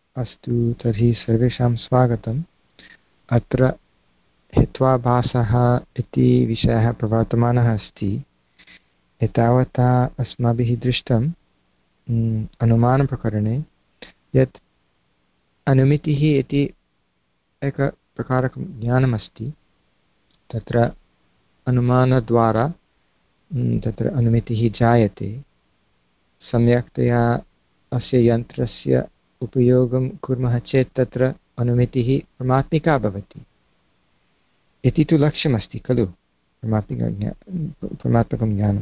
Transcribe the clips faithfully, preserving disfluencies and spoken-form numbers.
अस्तु, तर्हि सर्वेषां स्वागतम्। अत्र हेत्वाभासः इति विषयः प्रवर्तमानः अस्ति। एतावता अस्माभिः दृष्टम् अनुमानप्रकरणे यत् अनुमितिः इति एकप्रकारकं ज्ञानमस्ति। तत्र अनुमानद्वारा तत्र अनुमितिः जायते। सम्यक्तया अस्य यन्त्रस्य उपयोगं कुर्मः चेत् तत्र अनुमितिः परमात्मिका भवति इति तु लक्ष्यमस्ति खलु, परमात्मिका ज्ञा परमात्मकं ज्ञानं।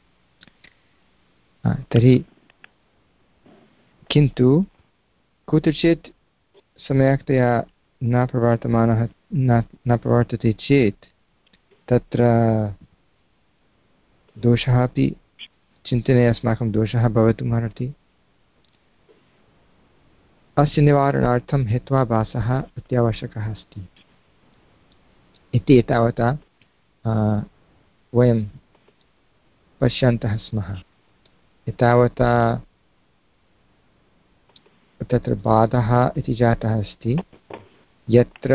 तर्हि किन्तु कुत्रचित् सम्यक्तया न प्रवर्तमानः न न प्रवर्तते चेत् तत्र दोषः अपि चिन्तने अस्माकं दोषः भवितुमर्हति। अस्य निवारणार्थं हेत्वाभासः अत्यावश्यकः अस्ति इति एतावता वयं पश्यन्तः स्मः। एतावता तत्र बाधः इति जातः अस्ति यत्र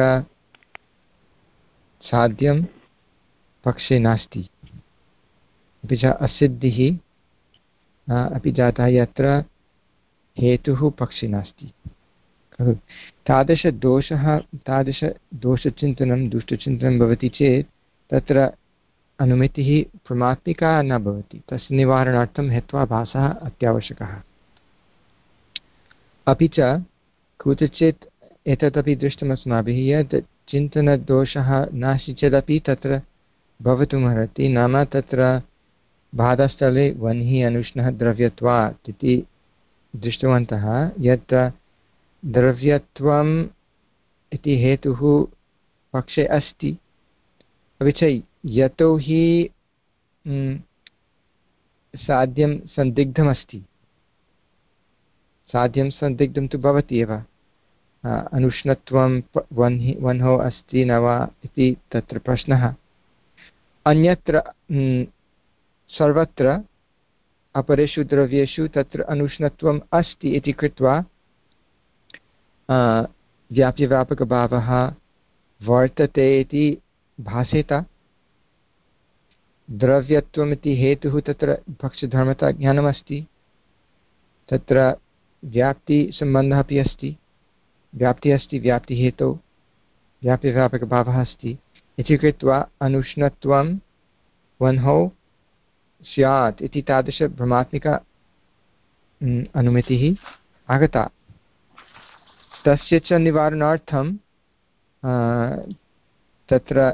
साध्यं पक्षे नास्ति, अपि च असिद्धिः अपि जातः यत्र हेतुः पक्षे नास्ति खलु। तादृशदोषः तादृशदोषचिन्तनं दुष्टचिन्तनं भवति चेत् तत्र अनुमितिः परमात्मिका न भवति। तस्य निवारणार्थं हेत्वाभासः अत्यावश्यकः। अपि च कुत्रचित् एतदपि दृष्टमस्माभिः यत् चिन्तनदोषः नास्ति चेदपि तत्र भवितुमर्हति। नाम तत्र बाधास्थले वह्निः अनुष्णः द्रव्यत्वात् इति दृष्टवन्तः यत् द्रव्यत्वम् इति हेतुः पक्षे अस्ति। अपि च यतोहि साध्यं सन्दिग्धमस्ति, साध्यं सन्दिग्धं तु भवति एव। अनुष्णत्वं वह्नि वह्नौ अस्ति न वा इति तत्र प्रश्नः। अन्यत्र सर्वत्र अपरेषु द्रव्येषु तत्र अनुष्णत्वम् अस्ति इति कृत्वा व्याप्यव्यापकभावः वर्तते इति भासेत। द्रव्यत्वमिति हेतुः तत्र पक्षधर्मता ज्ञानमस्ति। तत्र व्याप्तिसम्बन्धः अपि अस्ति, व्याप्तिः अस्ति, व्याप्तिहेतौ व्याप्यव्यापकभावः अस्ति इति कृत्वा अनुष्णत्वं वह्नौ स्यात् इति तादृशभ्रमात्मिका अनुमितिः आगता। तस्य च निवारणार्थं तत्र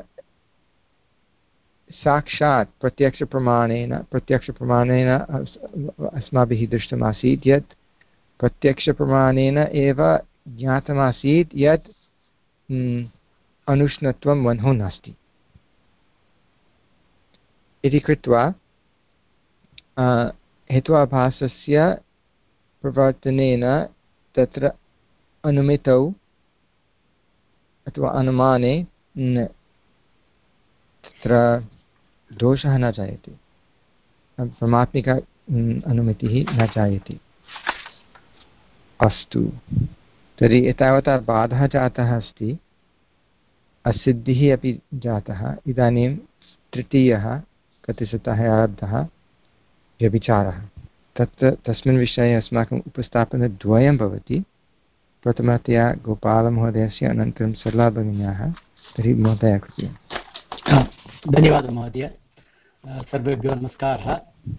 साक्षात् प्रत्यक्षप्रमाणेन प्रत्यक्षप्रमाणेन अस्माभिः दृष्टमासीत् यत् प्रत्यक्षप्रमाणेन एव ज्ञातमासीत् यत् अनुष्णत्वं वह्नौ नास्ति इति कृत्वा हेत्वाभासस्य प्रवर्तनेन तत्र अनुमितौ अथवा अनुमाने तत्र दोषः न जायते, परमात्मिका अनुमितिः न जायते। अस्तु, तर्हि एतावता बाधः जातः अस्ति, असिद्धिः अपि जातः। इदानीं तृतीयः कतिशतः आरब्धः व्यभिचारः। तत्र तस्मिन् विषये अस्माकम् उपस्थापनद्वयं भवति। प्रथमतया गोपालमहोदयस्य, अनन्तरं सरला भगिन्याः। तर्हि महोदय कृपया। धन्यवादः महोदय। सर्वेभ्यो नमस्कारः।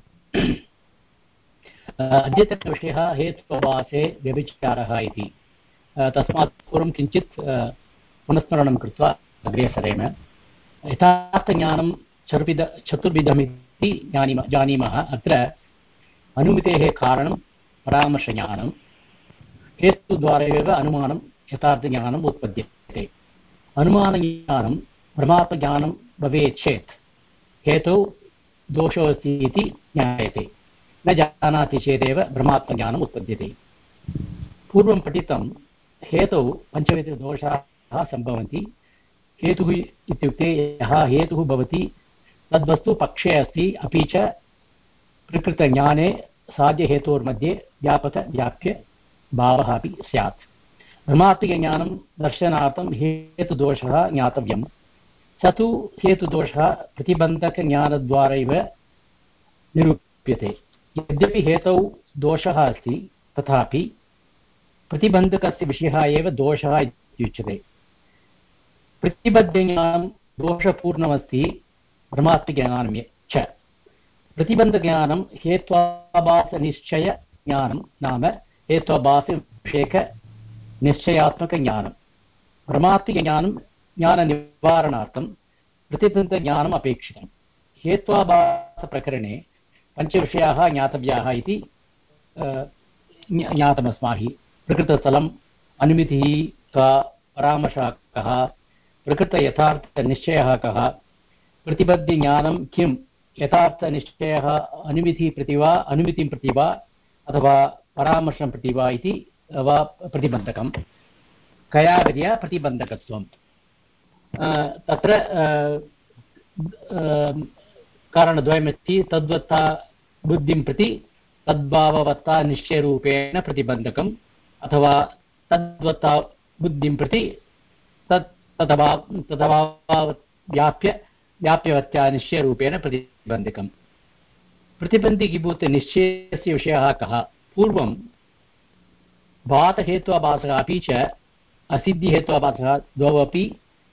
अद्यतनविषयः हेत्वाभासे व्यभिचारः इति। तस्मात् पूर्वं किञ्चित् पुनस्मरणं कृत्वा अग्रे सरेम। यथार्थज्ञानं चतुर्विध चतुर्विधमिति जानीमः जानीमः अत्र अनुमितेः कारणं परामर्शज्ञानं, हेतुद्वारा एव अनुमानं यथार्थज्ञानम् उत्पद्यते। अनुमानज्ञानं परमार्थज्ञानं भवेत् चेत् हेतौ दोषोऽस्ति इति ज्ञायते, न जानाति चेदेव ब्रह्मात्मज्ञानम् उत्पद्यते। पूर्वं पठितं हेतौ पञ्चविधदोषाः सम्भवन्ति। हेतुः इत्युक्ते यः हेतुः भवति तद्वस्तु पक्षे अस्ति, अपि च प्रकृतज्ञाने साध्यहेतोर्मध्ये व्यापकव्याप्यभावः अपि स्यात्। भ्रमात्मकज्ञानं दर्शनार्थं हेतुदोषः ज्ञातव्यं। स तु हेतुदोषः प्रतिबन्धकज्ञानद्वारैव निरूप्यते। यद्यपि हेतौ दोषः अस्ति तथापि प्रतिबन्धकस्य विषयः एव दोषः इत्युच्यते। प्रतिबद्धज्ञानं दोषपूर्णमस्ति, भ्रमात्मकज्ञानं च। प्रतिबन्धज्ञानं हेत्वाभासनिश्चयज्ञानं नाम हेत्वाभासविषयकनिश्चयात्मकज्ञानं। भ्रमात्मकज्ञानं ज्ञाननिवारणार्थं प्रतिबन्धज्ञानम् अपेक्षितं। हेत्वाभासप्रकरणे पञ्चविषयाः ज्ञातव्याः इति ज्ञातमस्माभिः। प्रकृतस्थलम्, अनुमितिः का, परामर्शः कः, प्रकृतयथार्थनिश्चयः कः, प्रतिबद्धज्ञानं किं, यथार्थनिश्चयः अनुमितिः प्रति वा अनुमितिं प्रति वा अथवा परामर्शं प्रति वा इति वा प्रतिबन्धकं, कया विधया प्रतिबन्धकत्वं। तत्र कारणद्वयमस्ति। तद्वत्ता बुद्धिं प्रति तद्भाववत्ता निश्चयरूपेण प्रतिबन्धकम्, अथवा तद्वत्ता बुद्धिं प्रति तत् तदभा तदभाव्याप्य व्याप्यवत्या निश्चयरूपेण प्रतिबन्धकम्। प्रतिबन्धकीभूतनिश्चयस्य विषयः कः? पूर्वं बाधहेत्वाभासः अपि च असिद्धिहेत्वाभासः द्वौ अपि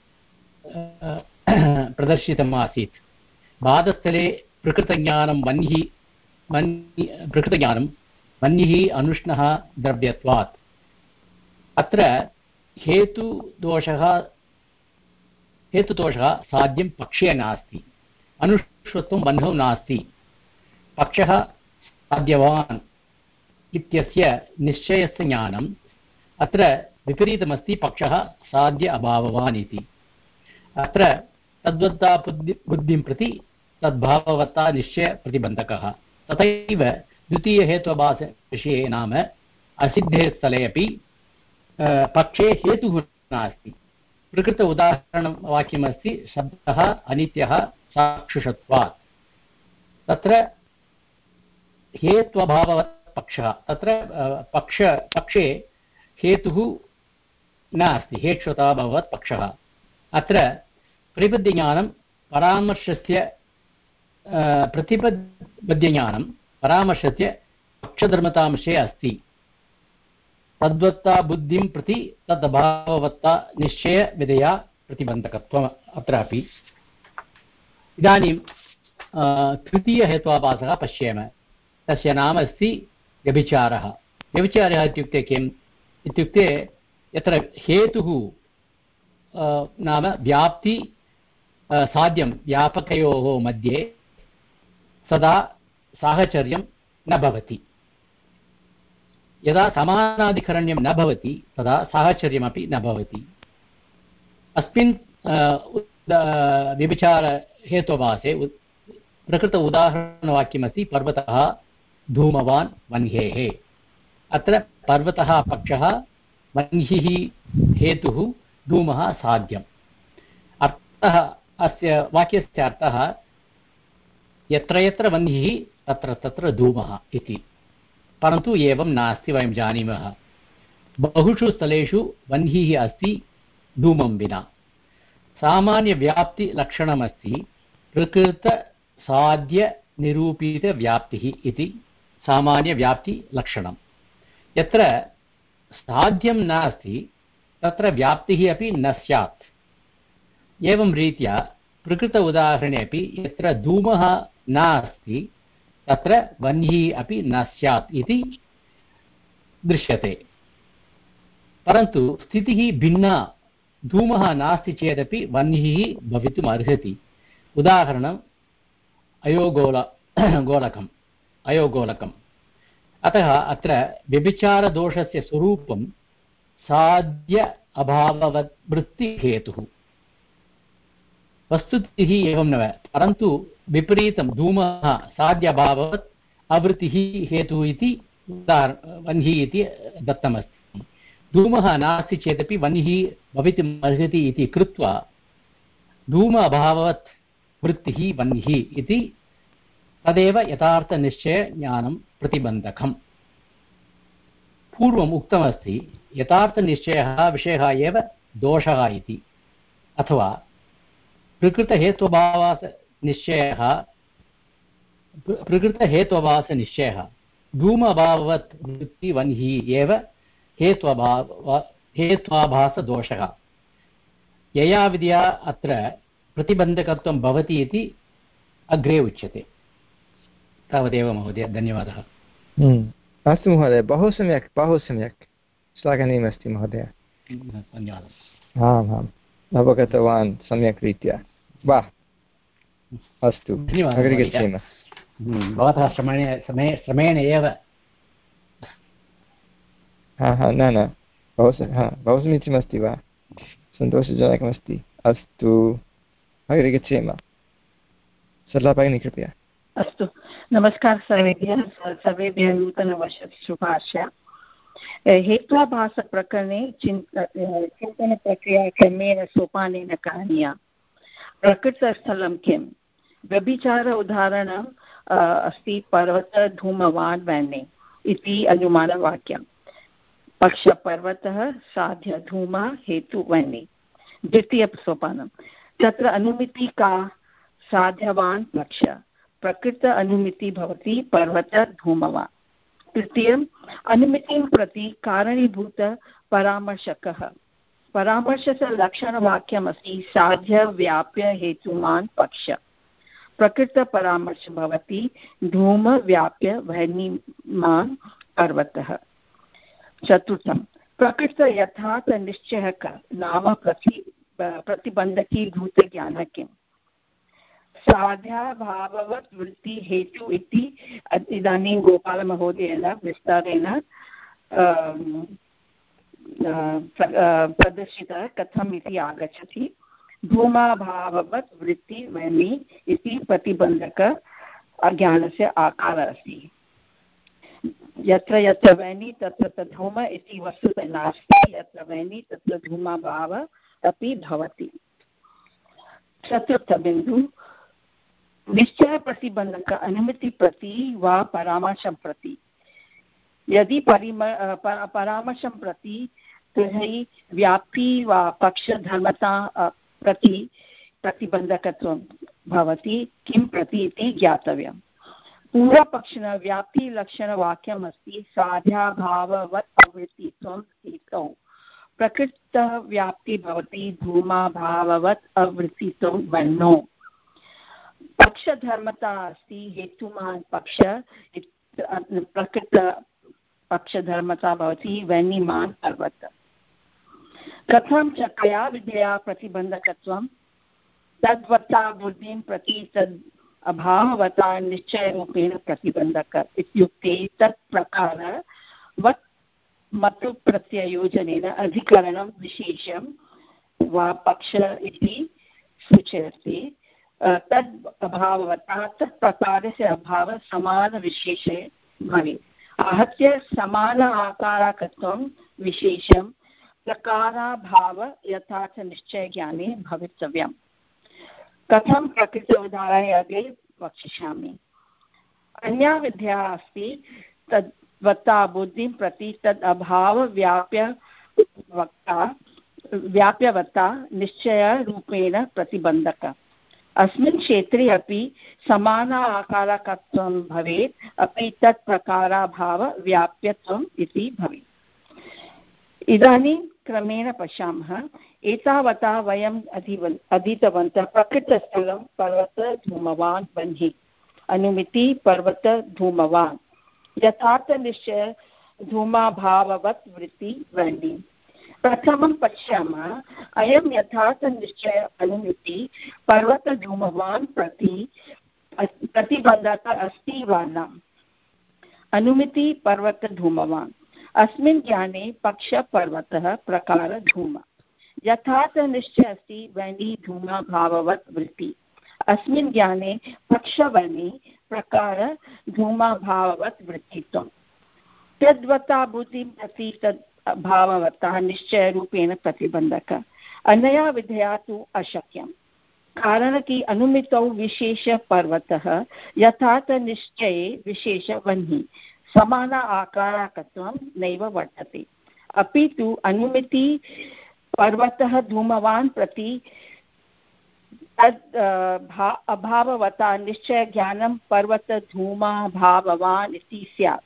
प्रदर्शितम् आसीत्। बाधस्थले प्रकृतज्ञानं वह्निः वह्नि प्रकृतज्ञानं वह्निः अनुष्णः द्रव्यत्वात्। अत्र हेतुदोषः हेतुदोषः साध्यं पक्षे नास्ति, अनुष्ठत्वं वह्नौ नास्ति। पक्षः साध्यवान् इत्यस्य निश्चयस्य ज्ञानम्। अत्र विपरीतमस्ति, पक्षः साध्य अभाववान् इति। अत्र तद्वत्ता बुद्धि बुद्धिं प्रति तद्भाववत्ता निश्चयप्रतिबन्धकः। तथैव द्वितीयहेत्वाभासविषये नाम असिद्धे स्थले अपि पक्षे हेतुः नास्ति। प्रकृत उदाहरणवाक्यमस्ति, शब्दः अनित्यः साक्षुषत्वात्। तत्र हेत्वभाववत् पक्षः, तत्र पक्ष पक्षे हेतुः नास्ति, हेक्षुताभाववत् पक्षः। अत्र प्रतिबद्धज्ञानं परामर्शस्य प्रतिबद्धज्ञानं परामर्शस्य पक्षधर्मतांशे अस्ति। तद्वत्ता बुद्धिं प्रति तदभाववत्ता निश्चयविधया प्रतिबन्धकत्वम् अत्रापि। इदानीं तृतीयहेत्वाभासः पश्येम। तस्य नाम अस्ति व्यभिचारः। व्यभिचारः इत्युक्ते किम् इत्युक्ते यत्र हेतुः नाम व्याप्ति साध्यं व्यापकयोः मध्ये सदा साहचर्यं न भवति। यदा समानाधिकरण्यं न भवति तदा साहचर्यमपि न भवति। अस्मिन् व्यभिचारहेत्वाभासे प्रकृत उदाहरणवाक्यमस्ति, पर्वतः धूमवान् वह्नेः। अत्र पर्वतः पक्षः, वह्निः हेतुः, धूमः साध्यम्। अर्थः अस्य वाक्यस्य अर्थः यत्र यत्र वह्निः तत्र तत्र धूमः इति। परन्तु एवं नास्ति, वयं जानीमः। बहुषु स्थलेषु वह्निः अस्ति धूमं विना। सामान्यव्याप्तिलक्षणमस्ति प्रकृतसाध्यनिरूपितव्याप्तिः इति सामान्यव्याप्तिलक्षणं। यत्र साध्यं नास्ति तत्र व्याप्तिः अपि न स्यात्। एवं रीत्या प्रकृत उदाहरणे अपि यत्र धूमः नास्ति तत्र वह्निः अपि न स्यात् इति दृश्यते। परन्तु स्थितिः भिन्ना। धूमः नास्ति चेदपि वह्निः भवितुम् अर्हति। उदाहरणम् अयोगोल गोलकम् अयोगोलकम्। अतः अत्र व्यभिचारदोषस्य स्वरूपं साध्य अभाववद्वृत्तिहेतुः। वस्तुतः एवं न, परन्तु विपरीतं। धूमः साध्याभाववत् आवृत्तिः हेतुः इति वह्निः इति दत्तमस्ति। धूमः नास्ति चेदपि वह्निः भवितुम् अर्हति इति कृत्वा धूम अभाववत् वृत्तिः वह्निः इति तदेव यथार्थनिश्चयज्ञानं प्रतिबन्धकम्। पूर्वम् उक्तमस्ति यथार्थनिश्चयः विषयः एव दोषः इति, अथवा प्रकृतहेत्वभावासनिश्चयः प्रकृतहेत्वभावासनिश्चयः धूमभाववत् वृत्तिवह्नि एव हेत्वभाव हेत्वाभासदोषः। यया विद्या अत्र प्रतिबन्धकत्वं भवति इति अग्रे उच्यते। तावदेव महोदय, धन्यवादः। अस्तु महोदय, बहु सम्यक् बहु सम्यक्, श्लाघनीयमस्ति महोदय। धन्यवादः। आम् आम्, अवगतवान् सम्यक् रीत्या। वाह, अस्तु, अग्रे गच्छेम। भवतः श्रमेण श्रमे श्रमेण एव। हा हा न न बहु हा बहु समीचीनमस्ति वा, सन्तोषजनकमस्ति। अस्तु, अग्रे गच्छेम। सरला भगिनी कृपया। अस्तु, नमस्कारः सर्वेभ्यः सर्वेभ्यः नूतनवर्षस्य शुभाशया। हेत्वाभासप्रकरणे चिन्त चिन्तनप्रक्रिया क्रमेण सोपानेन करणीया। प्रकृतस्थलं किं? व्यभिचार उदाहरणम् अस्ति पर्वतधूमवान् वह्नि इति अनुमानवाक्यं। पक्षपर्वतः साध्यधूमा हेतुवह्नि। द्वितीयसोपानं तत्र अनुमितिः का? साध्यवान् पक्ष, प्रकृत अनुमितिः भवति पर्वतधूमवान्। तृतीयम् अनुमितिं प्रति कारणीभूतपरामर्शकः। परामर्शस्य लक्षणवाक्यमस्ति साध्यव्याप्य हेतुमान् पक्ष, प्रकृतपरामर्श भवति धूमव्याप्य वह्निमान् पर्वतः। चतुर्थं प्रकृत यथार्थनिश्चयः नाम प्रति प्रतिबन्धकीभूतज्ञानः किम्? साध्याभाववत् वृत्ति हेतु इति इदानीं गोपालमहोदयेन विस्तारेण प्रदर्शितः कथम् इति आगच्छति। धूमाभाववत् वृत्ति वह्नि इति प्रतिबन्धक अज्ञानस्य आकारः अस्ति। यत्र यत्र वह्नि तत्र तत्र धूम इति वस्तुतः नास्ति, यत्र वह्नि तत्र धूमाभाव अपि भवति। चतुर्थबिन्दु निश्चयप्रतिबन्धक अनुमिति प्रति वा परामर्शं प्रति। यदि परिम परामर्शं प्रति तर्हि व्याप्ति वा पक्षधर्मता प्रति प्रतिबन्धकत्वं भवति, किं प्रति इति ज्ञातव्यं। पूर्वपक्षिणः व्याप्तिलक्षणवाक्यम् अस्ति साध्याभाववत् अवृत्तित्वं हेतौ। प्रकृतः व्याप्तिः भवति धूमाभाववत् अवृत्तित्वं वह्नौ। पक्षधर्मता अस्ति हेतुमान् पक्ष, प्रकृत पक्षधर्मता भवति वह्निमान् पर्वत। कथं च कया विधया प्रतिबन्धकत्वं? तद्वता बुद्धिं प्रति तद् अभाववता निश्चयरूपेण प्रतिबन्धक इत्युक्ते तत् प्रकारवत् मतुप्रत्ययोजनेन अधिकरणं विशेषं वा पक्ष इति सूचयति। तद् अभाववता तत् प्रकारस्य अभावः समानविशेषे भवेत्। आहत्य समान आकारकत्वं विशेषं प्रकाराभाव यथार्थनिश्चयज्ञाने भवितव्यम्। कथं प्रकृत उदाहरणे अग्रे वक्ष्यामि। अन्या विद्या अस्ति तद्वता बुद्धिं प्रति तद् अभाव व्याप्य वक्ता व्याप्यवता निश्चयरूपेण प्रतिबन्धक। अस्मिन् क्षेत्रे अपि समान आकारकत्वं भवेत्, अपि तत् प्रकाराभाव व्याप्यत्वम् इति भवेत्। इदानीं क्रमेण पश्यामः। एतावता वयम् अधिवन् अधीतवन्तः प्रकृतस्थलं पर्वतधूमवान् वह्नि, अनुमिति पर्वतधूमवान्, यथार्थनिश्चय धूमाभाववत् वृत्ति वह्नि। प्रथमं पश्यामः, अयं यथार्थनिश्चय अनुमिति पर्वतधूमवान् प्रति प्रतिबन्धकः अस्ति वा न? अनुमिति पर्वतधूमवान्। अस्मिन् ज्ञाने पक्षपर्वतः प्रकारधूम। यथार्थनिश्चय अस्ति वह्नि धूमाभाववत् वृत्ति। अस्मिन् ज्ञाने पक्षवह्नि प्रकार धूमाभाववत् वृत्तित्वम्। तद्वता बुद्धिं प्रति तद् भाववता निश्चयरूपेण प्रतिबन्धक। अनया विधया तु अशक्यं, कारण कि अनुमितौ विशेषपर्वतः यथार्थनिश्चये विशेषवह्नि समान आकारकत्वं नैव वर्तते। अपि तु अनुमिति पर्वतः धूमवान् प्रति तद् अभाववता निश्चयज्ञानं पर्वतधूमाभाववान् इति स्यात्।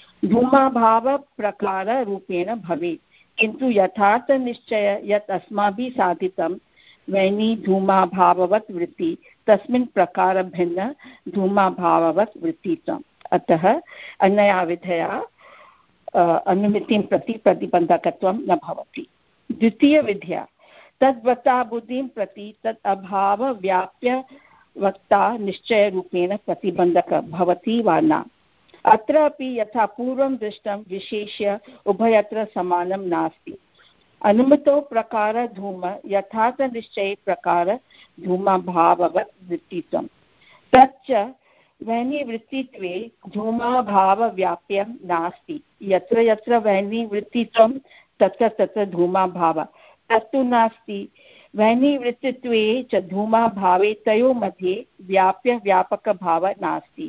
धूमाभावप्रकाररूपेण भवेत्, किन्तु यथार्थनिश्चय यत् अस्माभिः साधितं वैनी धूमाभाववत् वृत्ति तस्मिन् प्रकारभिन्न धूमाभाववत् वृत्तित्वम्। अतः अनया विधया अनुमितिं प्रति प्रतिबन्धकत्वं न भवति। द्वितीयविधया तद्वता बुद्धिं प्रति तत् अभावव्याप्य वक्ता निश्चयरूपेण प्रतिबन्धक भवति वा न। अत्रापि यथा पूर्वं दृष्टं विशेष्य उभयत्र समानं नास्ति। अनुमितो प्रकार धूम यथार्थनिश्चये प्रकार धूमाभाववत् वृत्तित्वं तच्च वह्निवृत्तित्वे धूमाभावव्याप्यं नास्ति। यत्र यत्र वह्निवृत्तित्वं तत्र तत्र धूमाभाव तत्तु नास्ति। वह्निवृत्तित्वे च धूमाभावे तयोः मध्ये व्याप्य व्यापकभावः नास्ति।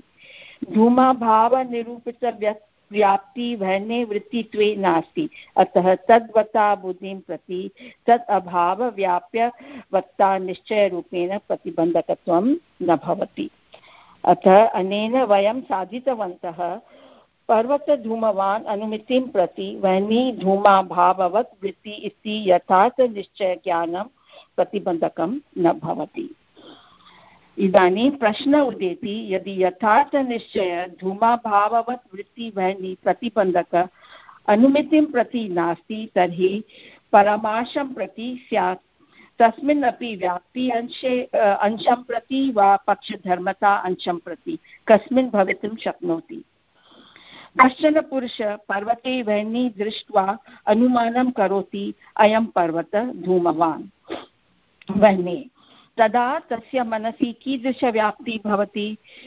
धूमाभावनिरूपितव्याप्ति वह्निवृत्तित्वे नास्ति। अतः तद्वता बुद्धिं प्रति तद् अभावव्याप्य वक्ता निश्चयरूपेण प्रतिबन्धकत्वं न भवति। अतः अनेन वयं साधितवन्तः पर्वतधूमवान् अनुमितिं प्रति वह्नि धूमाभाववत् वृत्ति इति यथार्थनिश्चयज्ञानं प्रतिबन्धकं न भवति। इदानीं प्रश्नः उदेति, यदि यथार्थनिश्चय धूमाभाववत् वृत्ति वह्नि प्रतिबन्धक अनुमितिं प्रति नास्ति तर्हि परामाशं प्रति स्यात्। तस्मिन् अपि व्याप्ति अंशे अंशं प्रति वा पक्षधर्मता अंशं प्रति कस्मिन् भवितुं शक्नोति। कश्चन पुरुषः पर्वते वह्नि दृष्ट्वा अनुमानं करोति अयं पर्वत धूमवान् वह्नि। तदा तस्य मनसि कीदृशव्याप्तिः भवति?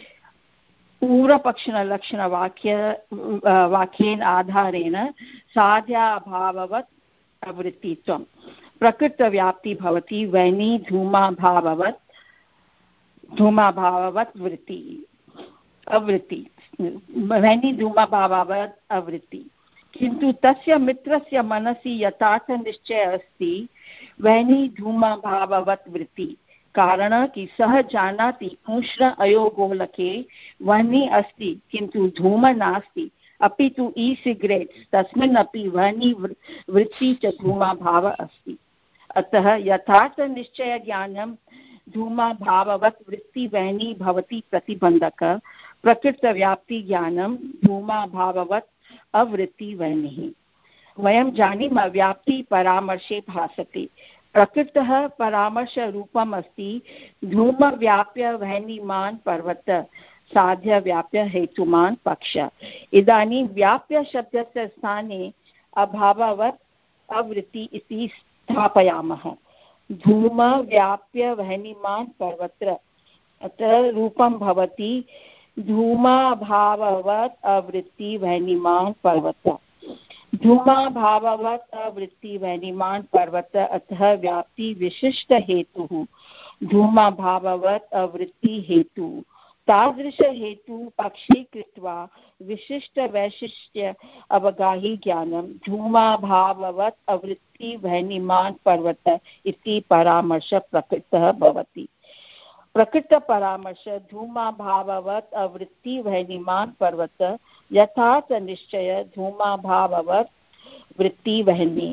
पूर्वपक्षलक्षणवाक्य वाक्येन आधारेण साध्याभाववत् अवृत्तित्वं प्रकृतव्याप्तिः भवति वह्नि धूमाभाववत् धूमाभाववत् वृत्ति अवृत्ति वह्नि धूमाभाववत् अवृत्ति। किन्तु तस्य मित्रस्य मनसि यथार्थनिश्चयः अस्ति वह्नि धूमाभाववत् वृत्ति। कारणं कि सः जानाति उष्ण अयोगोलके वह्नि अस्ति किन्तु धूम नास्ति, अपि तु ई सिगरेट् तस्मिन् अपि वह्नि वृत्ति च धूमाभावः अस्ति। अतः यथार्थनिश्चयज्ञानं धूमाभाववत् वृत्ति वह्नि भवति प्रतिबन्धक। प्रकृतव्याप्तिज्ञानं धूमाभाववत् अवृत्ति वह्निः। वयं जानीमः व्याप्ति परामर्शे भासते। प्रकृतः परामर्शरूपम् अस्ति धूमव्याप्य वह्निमान् पर्वत साध्यव्याप्य हेतुमान् पक्ष। इदानीं व्याप्य शब्दस्य स्थाने अभाववत् अवृत्ति इति स्थापयामः। धूमव्याप्य वह्निमान् पर्वत्र अतः रूपं भवति धूमाभाववत् अवृत्ति वह्निमान् पर्वत। धूमाभाववत् अवृत्ति वह्निमान् पर्वत अतः व्याप्ति विशिष्ट हेतुः धूमाभाववत् अवृत्ति हेतु। तादृश हेतु पक्षी कृत्वा विशिष्ट वैशिष्ट्य अवगाही ज्ञानं धूमाभाववत् अवृत्ति वह्निमान् पर्वत इति परामर्श प्रकृतः भवति। प्रकृत परामर्श धूमाभाववत् अवृत्ति वह्निमान् पर्वत यथार्थ निश्चय धूमाभाववत् वृत्ति वह्नि।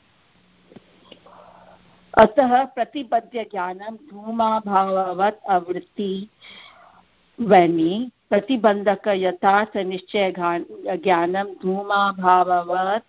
अतः प्रतिपद्य ज्ञानं धूमाभाववत् अवृत्ति वह्नि प्रतिबन्धक यथार्थ निश्चय ज्ञानं धूमाभाववत्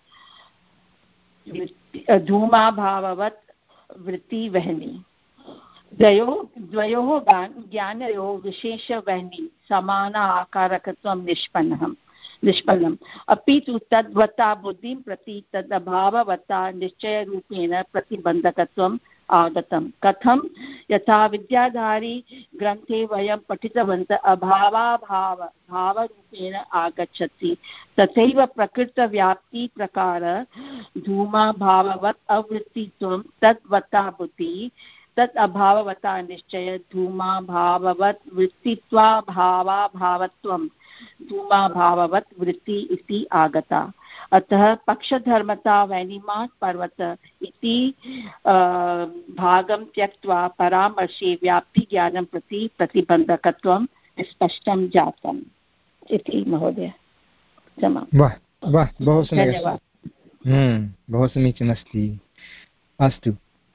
धूमाभाववत् वृत्ति वह्नि। द्वयोः द्वयोः ज्ञानयोः विशेषवह्नि समान आकारकत्वं निष्पन्नम् निष्पन्नम् अपि तु तद्वता बुद्धिं प्रति तदभाववता निश्चयरूपेण प्रतिबन्धकत्वम् आगतं। कथं? यथा विद्याधारी ग्रन्थे वयं पठितवन्तः अभावाभाव भावरूपेण आगच्छति तथैव प्रकृतव्याप्तिप्रकार धूमाभाववत् अवृत्तित्वं तद्वता बुद्धिः तत् अभाववता निश्चय धूमाभाववत् वृत्तित्वाभावाभावत्वं धूमाभाववत् वृत्ति इति आगता। अतः पक्षधर्मता वैनिमात् पर्वत इति भागं त्यक्त्वा परामर्शे व्याप्तिज्ञानं प्रति प्रतिबन्धकत्वं स्पष्टं जातम् इति महोदय। वाह वाह, बहु सम्यक्, बहु समीचीनमस्ति। अस्तु,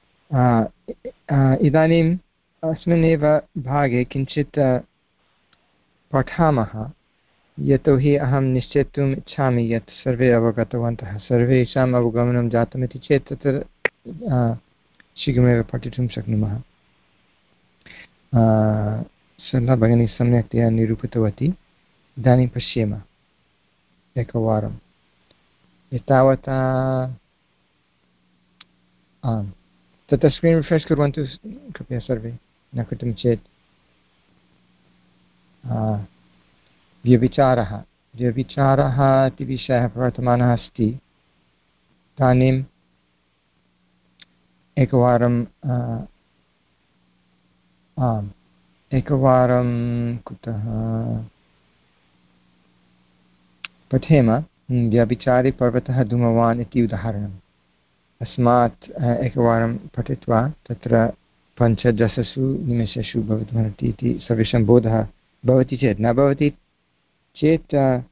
इदानीम् अस्मिन्नेव भागे किञ्चित् पठामः, यतोहि अहं निश्चेतुम् इच्छामि यत् सर्वे अवगतवन्तः, सर्वेषाम् अवगमनं जातमिति चेत् तत्र शीघ्रमेव पठितुं शक्नुमः। सरला भगिनी सम्यक्तया निरूपितवती। इदानीं पश्येम एकवारम्। एतावता आम्, तत्र स्क्रीन् रिफ्रेश् कुर्वन्तु कृपया सर्वे, न कृतं चेत्। व्यभिचारः व्यभिचारः इति विषयः प्रवर्तमानः अस्ति। इदानीम् एकवारं आम् एकवारं कुतः पठेम। व्यभिचारे पर्वतः धूमवान् इति उदाहरणम्। अस्मात् एकवारं पठित्वा तत्र पञ्चदशसु निमेषेषु भवितुमर्हति इति सर्वेषां बोधः भवति चेत्, न भवति चेत्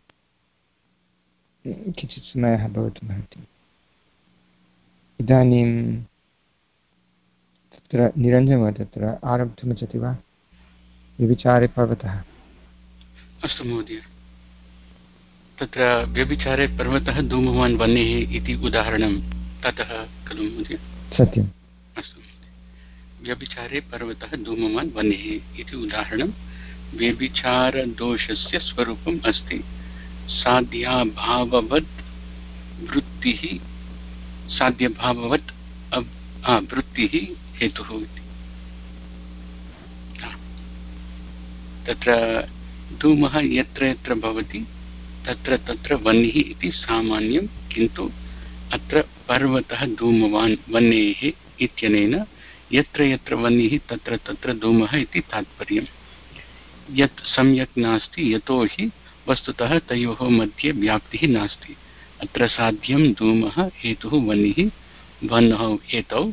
किञ्चित् समयः भवितुमर्हति। इदानीं तत्र निरञ्जन तत्र आरब्धुमिच्छति वा? व्यभिचारे पर्वतः। अस्तु महोदय, तत्र व्यभिचारे पर्वतः धूमवान् वह्निः इति उदाहरणं ततः खलु महोदय? सत्यम्। अस्तु, व्यभिचारे पर्वतः धूमवान् वह्निः इति उदाहरणं व्यभिचारदोषस्य स्वरूपम् अस्ति। साध्याभाववत् वृत्तिः साध्यभाववत् वृत्तिः हेतुः इति। तत्र धूमः यत्र यत्र भवति तत्र तत्र वह्निः इति सामान्यं, किन्तु अत्र पर्वतः धूमवान् वह्नेः इत्यनेन यत्र यत्र वह्निः तत्र तत्र धूमः इति तात्पर्यम्। यत् सम्यक् नास्ति, यतोहि वस्तुतः तयोः मध्ये व्याप्तिः नास्ति। अत्र साध्यं धूमः, हेतुः वह्निः, वह्नौ एतौ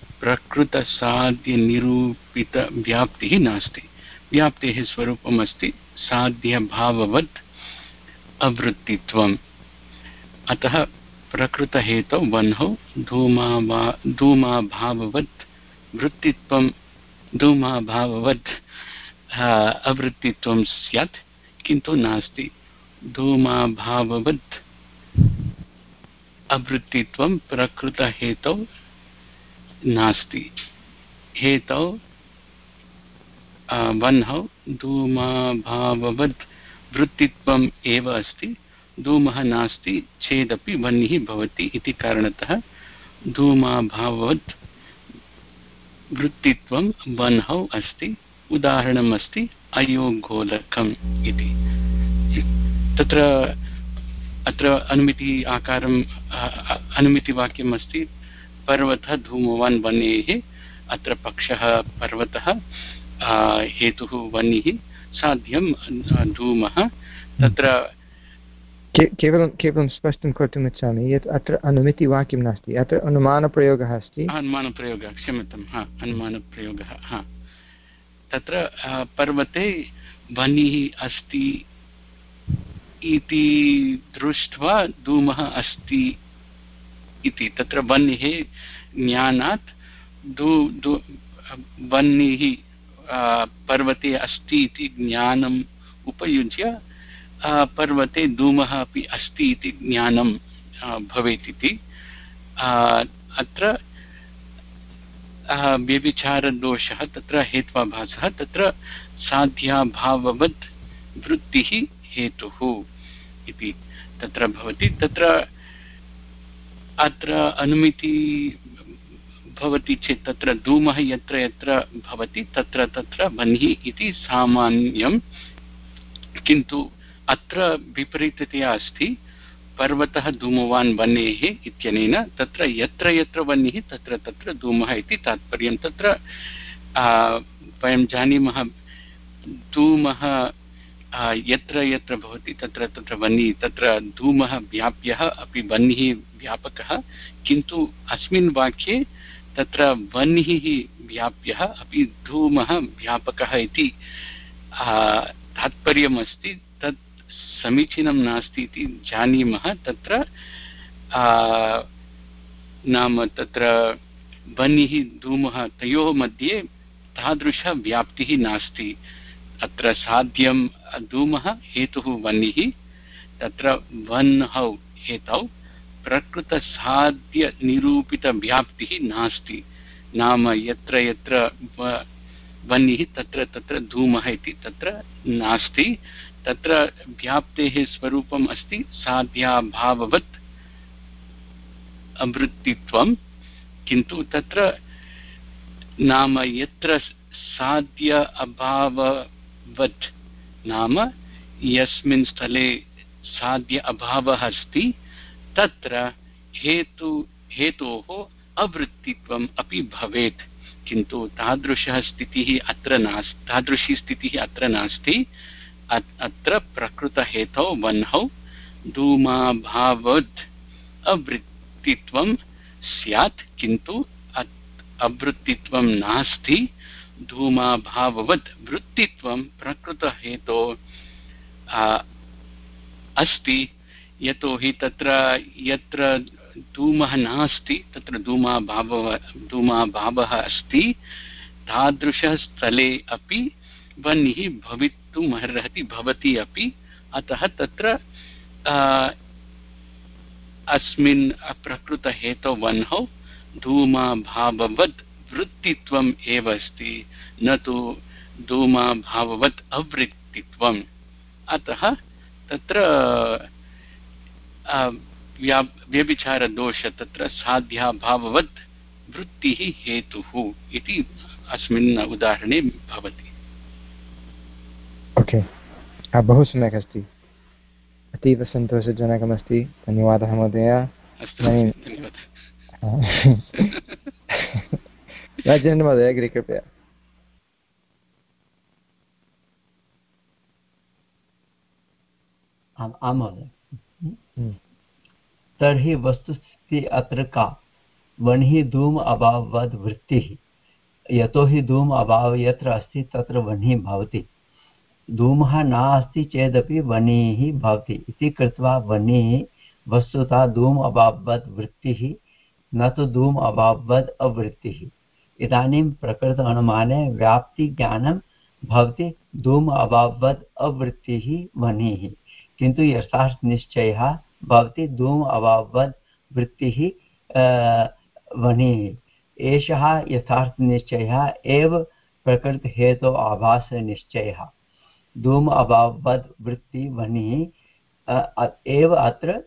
प्रकृतसाध्यनिरूपितव्याप्तिः नास्ति। व्याप्तेः स्वरूपम् अस्ति साध्यभाववत् अवृत्तित्वम्। अतः प्रकृतहेतौ वह्नौ धूमाभा धूमाभाववत् वृत्तित्वं धूमाभाववत् अवृत्तित्वं स्यात्, किन्तु नास्ति। धूमाभाववत् अवृत्तित्वं प्रकृतहेतौ नास्ति। हेतौ वह्नौ धूमाभाववत् वृत्तित्वम् एव अस्ति। धूमः नास्ति चेदपि वह्निः भवति इति कारणतः धूमाभाववत् वृत्तित्वं वह्नौ अस्ति। उदाहरणम् अस्ति अयोगोलकम् इति। तत्र अत्र अनुमिति आकारम् अनुमितिवाक्यम् अस्ति पर्वतः धूमवान् वह्नेः। अत्र पक्षः पर्वतः, हेतुः वह्निः, साध्यं धूमः। तत्र केवलं केवलं स्पष्टं कर्तुम् इच्छामि यत् अत्र अनुमितिवाक्यं नास्ति, अत्र अनुमानप्रयोगः अस्ति। अनुमानप्रयोगः, क्षम्यतां, हा अनुमानप्रयोगः। हा तत्र पर्वते वह्निः अस्ति इति दृष्ट्वा धूमः अस्ति इति। तत्र वह्निः ज्ञानात् धू धू वह्निः पर्वते अस्ति इति ज्ञानम् उपयुज्य पर्वते धूमः अपि अस्ति इति ज्ञानं भवेत् इति। अत्र व्यभिचारदोषः तत्र हेत्वाभासः, तत्र साध्याभाववत् वृत्तिः हेतुः इति तत्र भवति। तत्र अत्र अनुमिति भवति चेत् तत्र धूमः यत्र यत्र भवति तत्र तत्र वह्निः इति सामान्यं, किन्तु अत्र विपरीततया अस्ति। पर्वतः धूमवान् वह्नेः इत्यनेन तत्र यत्र यत्र वह्निः तत्र तत्र धूमः इति तात्पर्यं। तत्र वयं जानीमः धूमः यत्र यत्र भवति तत्र तत्र वह्निः, तत्र धूमः व्याप्यः अपि वह्निः व्यापकः, किन्तु अस्मिन् वाक्ये तत्र वह्निः व्याप्यः अपि धूमः व्यापकः इति तात्पर्यमस्ति। तत् समीचीनं नास्ति इति जानीमः। तत्र नाम तत्र वह्निः धूमः तयोः मध्ये तादृशव्याप्तिः नास्ति। अत्र साध्यं धूमः हेतुः वह्निः, तत्र वह्नौ हेतौ प्रकृतसाध्यनिरूपितव्याप्तिः नास्ति। नाम यत्र यत्र वह्निः तत्र तत्र धूमः इति तत्र नास्ति। तत्र व्याप्तेः स्वरूपम् अस्ति साध्याभाववत् अवृत्तित्वं, किन्तु तत्र नाम यत्र साध्य अभाववत् नाम यस्मिन् स्थले साध्य अभावः अस्ति तत्र हेतु हेतोः अवृत्तित्वम् अपि भवेत्, किन्तु तादृशः स्थितिः अत्र नास्ति। तादृशी स्थितिः अत्र नास्ति। अत्र प्रकृतहेतौ वह्नौ धूमाभाववत् अवृत्तित्वं स्यात्, किन्तु अवृत्तित्वं नास्ति। धूमाभाववत् वृत्तित्वं प्रकृतहेतो अस्ति, यतोहि तत्र यत्र धूमः नास्ति तत्र धूमाभावः धूमाभावः अस्ति, तादृशः स्थले अपि वह्निः भवितुमर्हति, भवति अपि। अतः तत्र अस्मिन् प्रकृतहेतौ वह्नौ धूमाभाववत् वृत्तित्वम् एव अस्ति, न तु धूमाभाववत् अवृत्तित्वम्। अतः तत्र व्यभिचारदोष तत्र साध्याभाववत् वृत्तिः हेतुः इति अस्मिन् उदाहरणे भवति। ओके, बहु सम्यक् अस्ति, अतीव सन्तोषजनकमस्ति। धन्यवादः महोदय। अस्तु, धन्यवादः। राजेन्द्र महोदय अग्रे कृपया। आम् आम् महोदय। तर्हि वस्तुस्थितिः अत्र का? वह्निः धूम अभाववद् वृत्तिः, यतोहि धूम अभावः यत्र अस्ति तत्र वह्निः भवति। धूमः नास्ति चेदपि वह्निः भवति इति कृत्वा वह्निः वस्तुतः धूम अभाववद् वृत्तिः, न तु धूम अभाववद् अवृत्तिः। इदानीं प्रकृत अनुमाने व्याप्तिज्ञानं भवति धूम अभाववद् अवृत्तिः वह्निः, किन्तु यथार्थनिश्चयः भवति धूम अभाववद् वृत्तिः वह्निः। एषः यथार्थनिश्चयः एव प्रकृतहेतोः आभासनिश्चयः। धूम अभाववद् वृत्ति वह्निः एव अत्र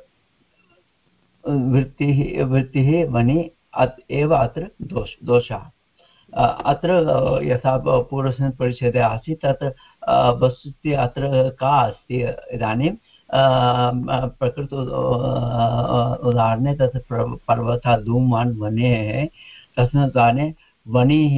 वृत्तिः वृत्तिः वह्निः एव अत्र दोष दोषः। अत्र यथा पूर्वस्मिन् परिच्छेदे आसीत् तत्र वस्तुतः अत्र का अस्ति? इदानीं प्रकृत उदाहरणे तत्र पर्वतः धूमवान् वह्नेः, तस्मिन् उदाहरणे वह्निः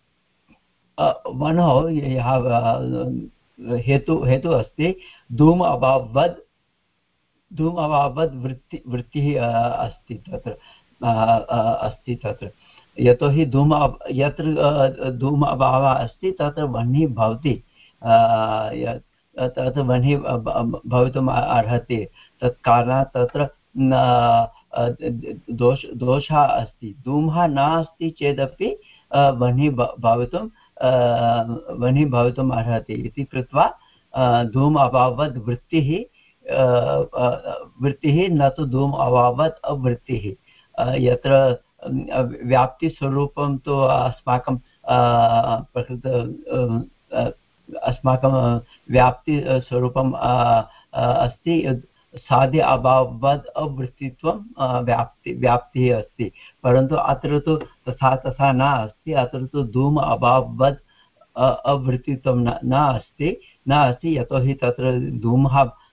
वह्नौ यः हेतु हेतु अस्ति धूम अभाववद् धूम अभाववद् वृत्ति वृत्तिः अस्ति तत्र अस्ति तत्र यतोहि धूम यत्र धूम अभावः अस्ति तत्र वह्निः भवति, तत्र वह्निः भवितुम् अर्हति। तत्कारणात् तत्र दोष दोषः अस्ति। धूमः नास्ति चेदपि वह्निः भवितुं वह्निः भवितुम् अर्हति इति कृत्वा धूम अभाववद् वृत्तिः वृत्तिः, न तु धूम अभाववद् अवृत्तिः। यत्र व्याप्तिस्वरूपं तु अस्माकं प्रकृत अस्माकं व्याप्तिस्वरूपम् अस्ति, साध्य अभाववद् अवृत्तित्वं व्याप्ति व्याप्तिः अस्ति। परन्तु अत्र तु तथा तथा न अस्ति। अत्र तु धूम अभाववद् अवृत्तित्वं न अस्ति न अस्ति यतोहि तत्र धूमः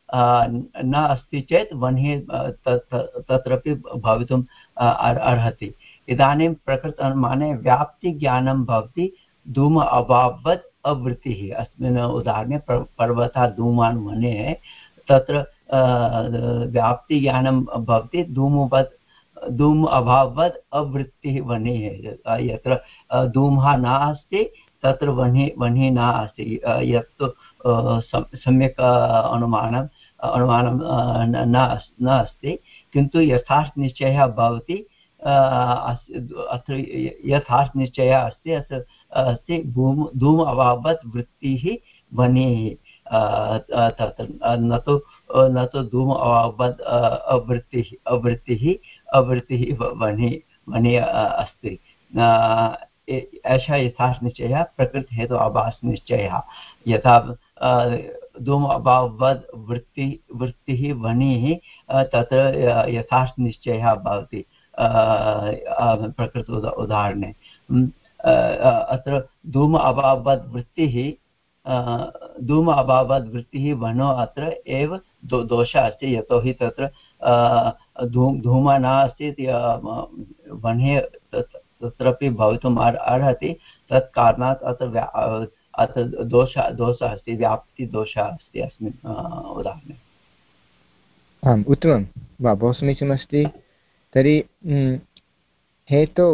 न अस्ति चेत् वह्नि तत्रापि भवितुम् अर्हति। इदानीं प्रकृतानुमाने व्याप्तिज्ञानं भवति धूम अभाववत् अवृत्तिः। अस्मिन् उदाहरणे पर्वतः धूमान् वने, तत्र व्याप्तिज्ञानं भवति धूमवत् धूम अभाववत् अवृत्तिः वह्निः। यत्र धूमः नास्ति तत्र वह्नि वह्निः न अस्ति। यत् सम्यक् अनुमानम् अनुमानं न अस्ति, किन्तु यथार्थनिश्चयः भवति। अत्र यथार्थनिश्चयः अस्ति, अत्र अस्ति धूम धूम अभाववत् वृत्तिः वह्निः। तत्र न तु न तु धूम अभाववत् अवृत्तिः अवृत्तिः अवृत्तिः वह्निः वह्निः अस्ति। एषः यथार्थनिश्चयः प्रकृतिहेतु आभासनिश्चयः। यथा धूम अभाववत् वृत्ति वृत्तिः वह्निः, तत्र यथार्थनिश्चयः भवति प्रकृति उदाहरणे। अत्र धूम अभाववत् वृत्तिः धूम अभाववत् वृत्तिः वह्नौ अत्र एव दो दोषः अस्ति, यतोहि तत्र धूम धूमः नास्ति, वह्निः तत्रापि भवितुम् अर्हति। तत् कारणात् अत्र अत्र दोषः दोषः अस्ति, व्याप्तिदोषः अस्ति अस्मिन् उदाहरणे। आम्, उत्तमं वा, बहु समीचीनमस्ति। तर्हि हेतौ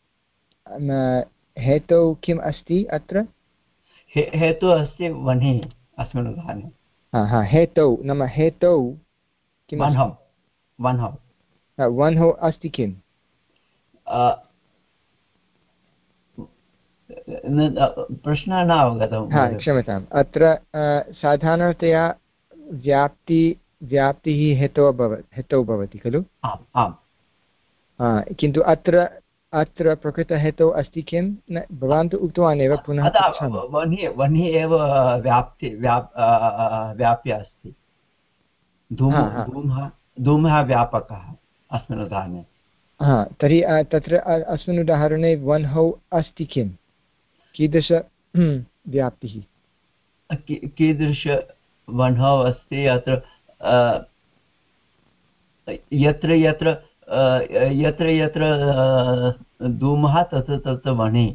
हेतौ किम् अस्ति अत्र? हेतुः अस्ति वह्निः अस्मिन् उदाहरणे। हा हा हेतौ नाम हेतौ किम्? वह्नौ वह्नौ वह्नौ अस्ति किम्? प्रश्नः न अवगतः। हा, क्षम्यताम्। अत्र साधारणतया व्याप्ति व्याप्तिः हेतौ अभवत् हेतौ भवति खलु? आम् आम्। किन्तु अत्र अत्र प्रकृतहेतौ अस्ति किं? न, भवान् तु उक्तवान् एव, पुनः वह्निः वह्निः एव व्याप्ति व्याप् व्याप्य अस्ति। धूमः धूमः धूमः व्यापकः अस्मिन् उदाहरणे। हा, तर्हि तत्र अस्मिन् उदाहरणे वह्नौ अस्ति किं? कीदृश व्याप्तिः? कीदृश वह्नौ अस्ति? अत्र यत्र यत्र यत्र यत्र धूमः तत्र तत्र वह्निः।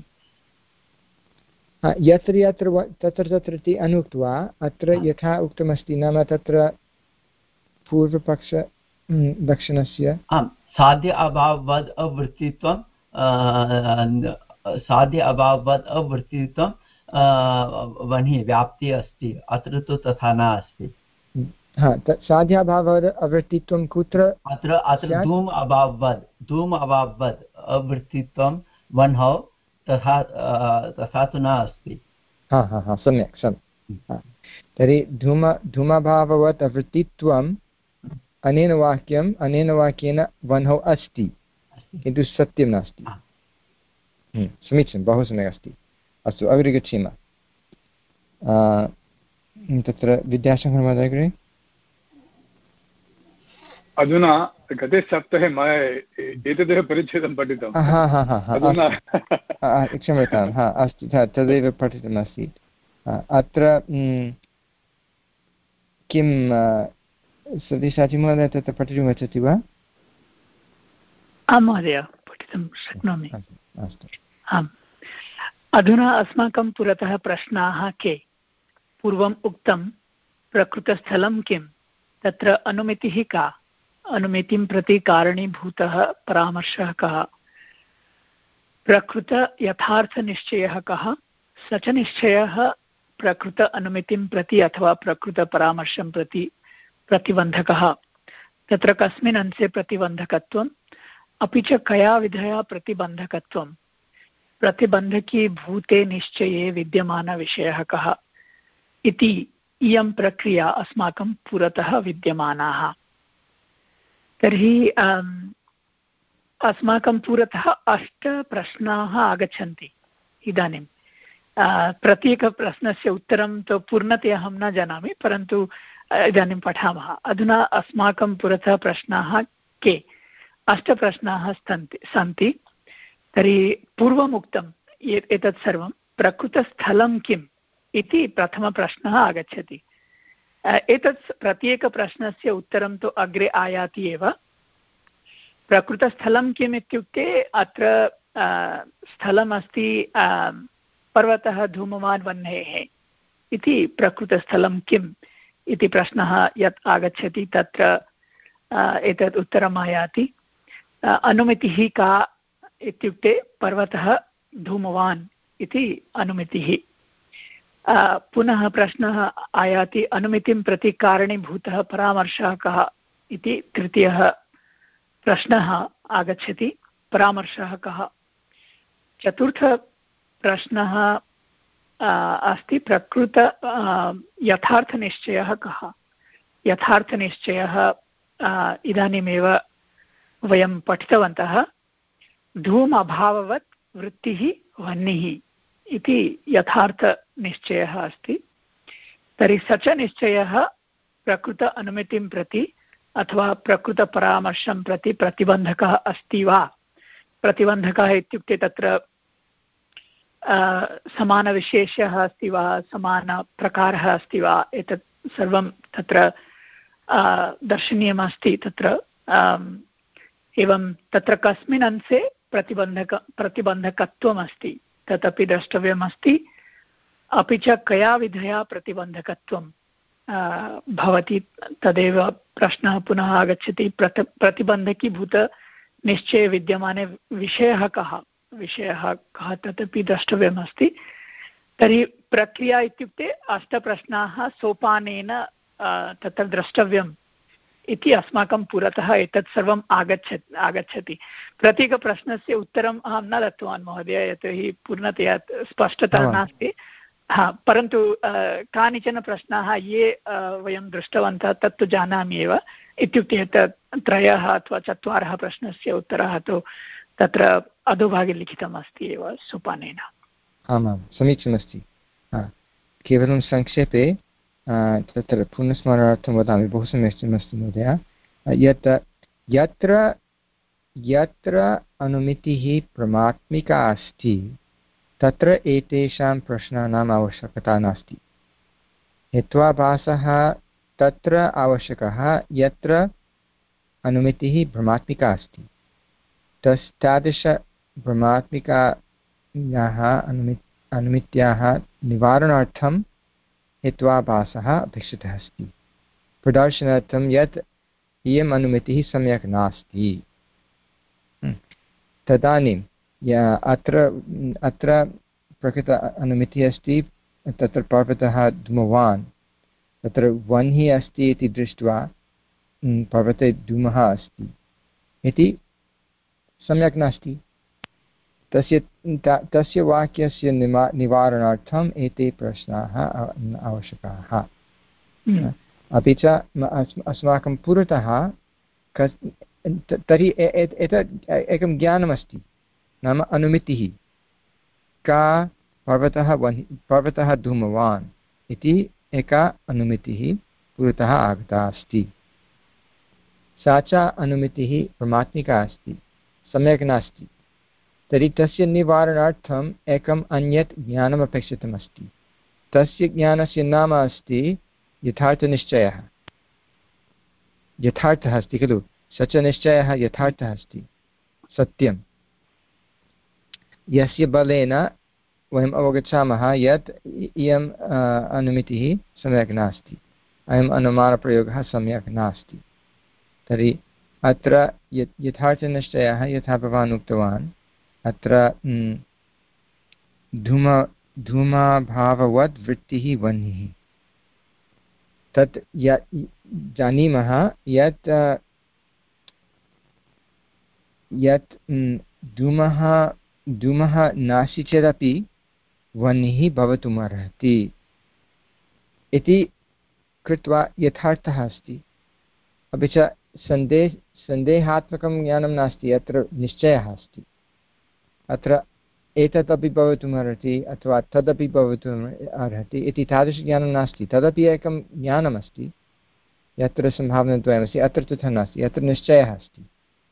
यत्र यत्र तत्र तत्र इति अनुक्त्वा अत्र यथा उक्तमस्ति, नाम तत्र पूर्वपक्ष दक्षिणस्य आम्, साध्य अभाववद् अवृत्तित्वं साध्य अभाववद् अवृत्तित्वं वह्निः व्याप्तिः अस्ति। अत्र तु तथा न अस्ति। हा, साध्याभाववद् अवृत्तित्वं कुत्र? अत्र अत्र धूम अभाववद् धूम अभाववद् अवृत्तित्वं वह्नौ तथा तथा तु न अस्ति। हा हा हा, सम्यक् सम्यक्। तर्हि धूम धूमभाववत् अवृत्तित्वम् अनेन वाक्यम् अनेन वाक्येन वह्नौ अस्ति, किन्तु सत्यं नास्ति। समीचीनं, बहु सम्यक् अस्ति। अस्तु, अग्रे गच्छेम। तत्र विद्याशङ्करमहोदय अग्रे। अधुना गते सप्ताहे मया एतदेव परिच्छेदं पठितम्। हा हा हा, क्षम्यतां। हा, अस्तु, तदेव पठितमासीत्। अत्र किं सतीशाचिमहोदय तत्र पठितुं गच्छति वा? आं महोदय, पठितुं शक्नोमि। अस्तु। आम्, अधुना अस्माकं पुरतः प्रश्नाः के? पूर्वम् उक्तं प्रकृतस्थलं किं? तत्र अनुमितिः का? अनुमितिं प्रति कारणीभूतः परामर्शः कः? प्रकृत यथार्थनिश्चयः कः? स च निश्चयः प्रकृत अनुमितिं प्रति अथवा प्रकृतपरामर्शं प्रति प्रतिबन्धकः। तत्र कस्मिन् अंशे प्रतिबन्धकत्वम्, अपि च कया विधया प्रतिबन्धकत्वं? प्रतिबन्धकीभूते निश्चये विद्यमानविषयः कः इति इयं प्रक्रिया अस्माकं पुरतः विद्यमानाः। तर्हि अस्माकं पुरतः अष्टप्रश्नाः आगच्छन्ति इदानीं। प्रत्येकप्रश्नस्य उत्तरं तु पूर्णतया अहं न जानामि, परन्तु इदानीं पठामः। अधुना अस्माकं पुरतः प्रश्नाः के? अष्टप्रश्नाः सन्ति सन्ति तर्हि पूर्वम् उक्तम् एतत् सर्वं प्रकृतस्थलं किम् इति प्रथमप्रश्नः आगच्छति। एतत् प्रत्येकप्रश्नस्य उत्तरं तु अग्रे आयाति एव। प्रकृतस्थलं किम् इत्युक्ते अत्र स्थलमस्ति पर्वतः धूमवान् वह्नेः इति प्रकृतस्थलं किम् इति प्रश्नः यत् आगच्छति तत्र एतत् उत्तरम् आयाति। अनुमितिः का इत्युक्ते पर्वतः धूमवान् इति अनुमितिः। पुनः प्रश्नः आयाति अनुमितिं प्रति कारणीभूतः परामर्शः कः इति तृतीयः प्रश्नः आगच्छति। परामर्शः कः? चतुर्थप्रश्नः अस्ति प्रकृत यथार्थनिश्चयः कः? यथार्थनिश्चयः इदानीमेव वयं पठितवन्तः। धूम अभाववत् वृत्तिः वह्निः इति यथार्थनिश्चयः अस्ति। तर्हि स च निश्चयः प्रकृत अनुमितिं प्रति अथवा प्रकृतपरामर्शं प्रति प्रतिबन्धकः अस्ति वा? प्रतिबन्धकः इत्युक्ते तत्र समानविशेषः अस्ति वा, समानप्रकारः अस्ति वा, एतत् सर्वं तत्र दर्शनीयमस्ति। तत्र एवं तत्र कस्मिन् अंशे प्रतिबन्धक प्रतिबन्धकत्वमस्ति तदपि द्रष्टव्यमस्ति। अपि च कया विधया प्रतिबन्धकत्वं भवति तदेव प्रश्नः पुनः आगच्छति। प्रत प्रतिबन्धकीभूतनिश्चये विद्यमाने विषयः कः विषयः कः तदपि द्रष्टव्यमस्ति। तर्हि प्रक्रिया इत्युक्ते अष्टप्रश्नाः सोपानेन तत्र द्रष्टव्यम् इति अस्माकं पुरतः एतत् सर्वम् आगच्छति आगच्छति प्रत्येकप्रश्नस्य उत्तरम् अहं न दत्तवान् महोदय, यतोहि पूर्णतया स्पष्टता नास्ति। हा, परन्तु कानिचन प्रश्नाः ये वयं दृष्टवन्तः तत्तु जानामि एव। इत्युक्ते त्रयः अथवा चत्वारः प्रश्नस्य उत्तरः तु तत्र अधोभागे लिखितम् अस्ति एव सोपानेन। आमां समीचीनमस्ति। केवलं संक्षेपे तत्र पुनस्मरणार्थं वदामि। बहु समीचीनमस्ति महोदय। यत् यत्र यत्र अनुमितिः परमात्मिका अस्ति तत्र एतेषां प्रश्नानाम् आवश्यकता नास्ति। हेत्वाभासः तत्र आवश्यकः यत्र अनुमितिः भ्रमात्मिका अस्ति। तस् तादृशभ्रमात्मिकायाः अनुमि अनुमित्याः निवारणार्थं हेत्वाभासः अपेक्षितः अस्ति। प्रदर्शनार्थं यत् इयम् अनुमितिः सम्यक् नास्ति। तदानीं अत्र अत्र प्रकृत अनुमितिः अस्ति। तत्र पर्वतः धूमवान्, तत्र वह्निः अस्ति इति दृष्ट्वा पर्वते धूमः अस्ति इति सम्यक् नास्ति। तस्य तस्य वाक्यस्य निमा निवारणार्थम् एते प्रश्नाः आवश्यकाः। अपि च अस्माकं पुरतः कस् तर्हि एतत् एकं ज्ञानमस्ति, नाम अनुमितिः का पर्वतः वह्नि पर्वतः धूमवान् इति एका अनुमितिः पुरतः आगता अस्ति। सा च अनुमितिः परमात्मिका अस्ति, सम्यक् नास्ति। तर्हि तस्य निवारणार्थम् एकम् अन्यत् ज्ञानम् अपेक्षितमस्ति। तस्य ज्ञानस्य नाम अस्ति यथार्थनिश्चयः। यथार्थः अस्ति खलु, स च निश्चयः यथार्थः अस्ति, सत्यं, यस्य बलेन वयम् अवगच्छामः यत् इयम् अनुमितिः सम्यक् नास्ति, अयम् अनुमानप्रयोगः सम्यक् नास्ति। तर्हि अत्र यथार्थनिश्चयः यथा भवान् उक्तवान्, अत्र धूम धूमाभाववत् वृत्तिः वह्निः। तत् जानीमः यत् यत् धूमः धूमः नास्ति चेदपि वह्निः भवितुमर्हति इति कृत्वा यथार्थः अस्ति। अपि च सन्देह सन्देहात्मकं ज्ञानं नास्ति, अत्र निश्चयः अस्ति। अत्र एतदपि भवितुमर्हति अथवा तदपि भवितुम् अर्हति इति तादृशज्ञानं नास्ति। तदपि एकं ज्ञानमस्ति यत्र सम्भावनाद्वयमस्ति, अत्र तथा नास्ति। अत्र निश्चयः अस्ति,